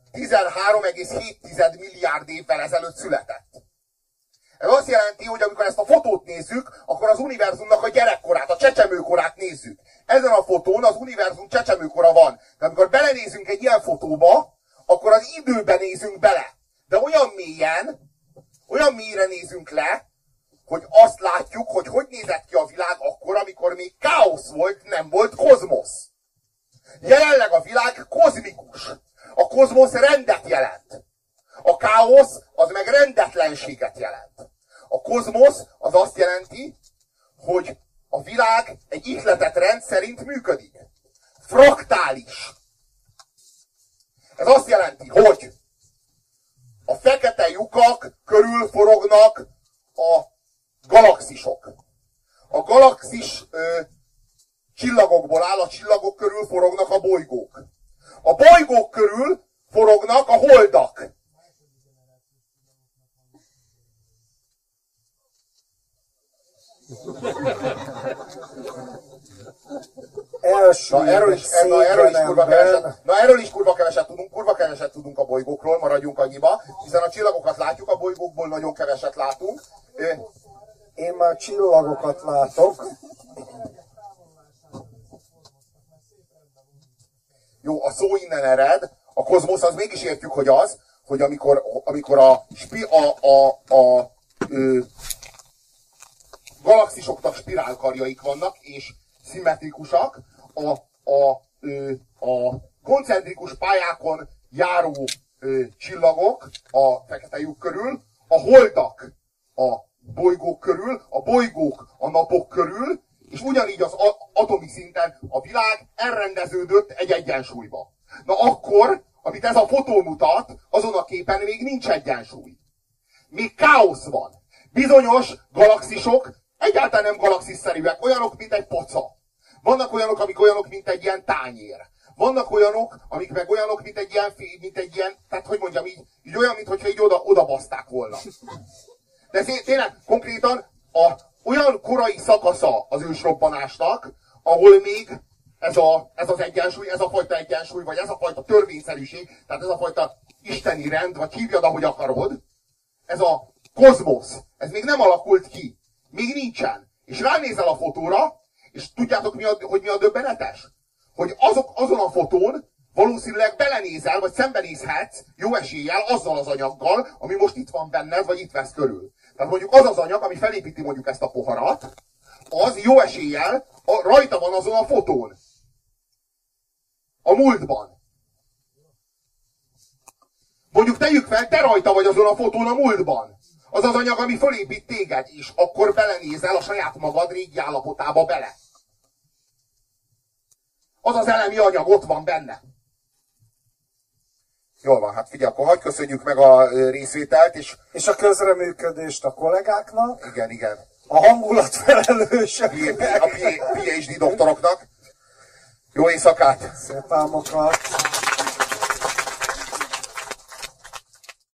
13,7 milliárd évvel ezelőtt született. Ez azt jelenti, hogy amikor ezt a fotót nézzük, akkor az univerzumnak a gyerekkorát, a csecsemőkorát nézzük. Ezen a fotón az univerzum csecsemőkora van. De amikor belenézünk egy ilyen fotóba, akkor az időben nézünk bele. De olyan mélyre nézünk le, hogy azt látjuk, hogy nézett ki a világ akkor, amikor még káosz volt, nem volt kozmosz. Jelenleg a világ kozmikus. A kozmosz rendet jelent. A káosz az meg rendetlenséget jelent. A kozmosz az azt jelenti, hogy a világ egy ihletett rend szerint működik. Fraktális. Ez azt jelenti, hogy a fekete lyukak körül forognak a galaxisok. A galaxis csillagokból áll, a csillagok körül forognak a bolygók. A bolygók körül forognak a holdak. Erről is kurva keveset tudunk. kurva keveset tudunk a bolygókról, maradjunk annyiba, hiszen a csillagokat látjuk, a bolygókból nagyon keveset látunk. Én már csillagokat látok. Jó, a szó innen ered, a kozmosz az mégis értjük, hogy az, hogy amikor a galaxisoknak spirálkarjaik vannak, és szimmetrikusak, a koncentrikus pályákon járó csillagok a fekete lyuk körül, a holdak a bolygók körül, a bolygók a napok körül, és ugyanígy az atomi szinten a világ elrendeződött egy egyensúlyba. Na akkor, amit ez a fotó mutat, azon a képen még nincs egyensúly. Még káosz van. Bizonyos galaxisok egyáltalán nem galaxisszerűek, olyanok, mint egy poca. Vannak olyanok, amik olyanok, mint egy ilyen tányér. Vannak olyanok, amik meg olyanok, mint egy ilyen, tehát hogy mondjam, így olyan, mintha így odabaszták volna. De tényleg konkrétan olyan korai szakasza az ősrobbanásnak, ahol még ez az egyensúly, ez a fajta egyensúly, vagy ez a fajta törvényszerűség, tehát ez a fajta isteni rend, vagy hívjad, ahogy akarod, ez a kozmosz, ez még nem alakult ki. Még nincsen. És ránézel a fotóra, és tudjátok, hogy mi a döbbenetes? Hogy azon a fotón valószínűleg belenézel, vagy szembenézhetsz jó eséllyel azzal az anyaggal, ami most itt van benned, vagy itt vesz körül. Tehát mondjuk az az anyag, ami felépíti mondjuk ezt a poharat, az jó eséllyel rajta van azon a fotón. A múltban. Mondjuk tegyük fel, te rajta vagy azon a fotón a múltban. Az az anyag, ami fölépít téged, és akkor belenézel a saját magad régi állapotába bele. Az az elemi anyag ott van benne. Jól van, hát figyelj, akkor hagyj köszönjük meg a részvételt, és a közreműködést a kollégáknak. Igen. A hangulatfelelősöknek. A PhD doktoroknak. Jó éjszakát! Szép álmokat!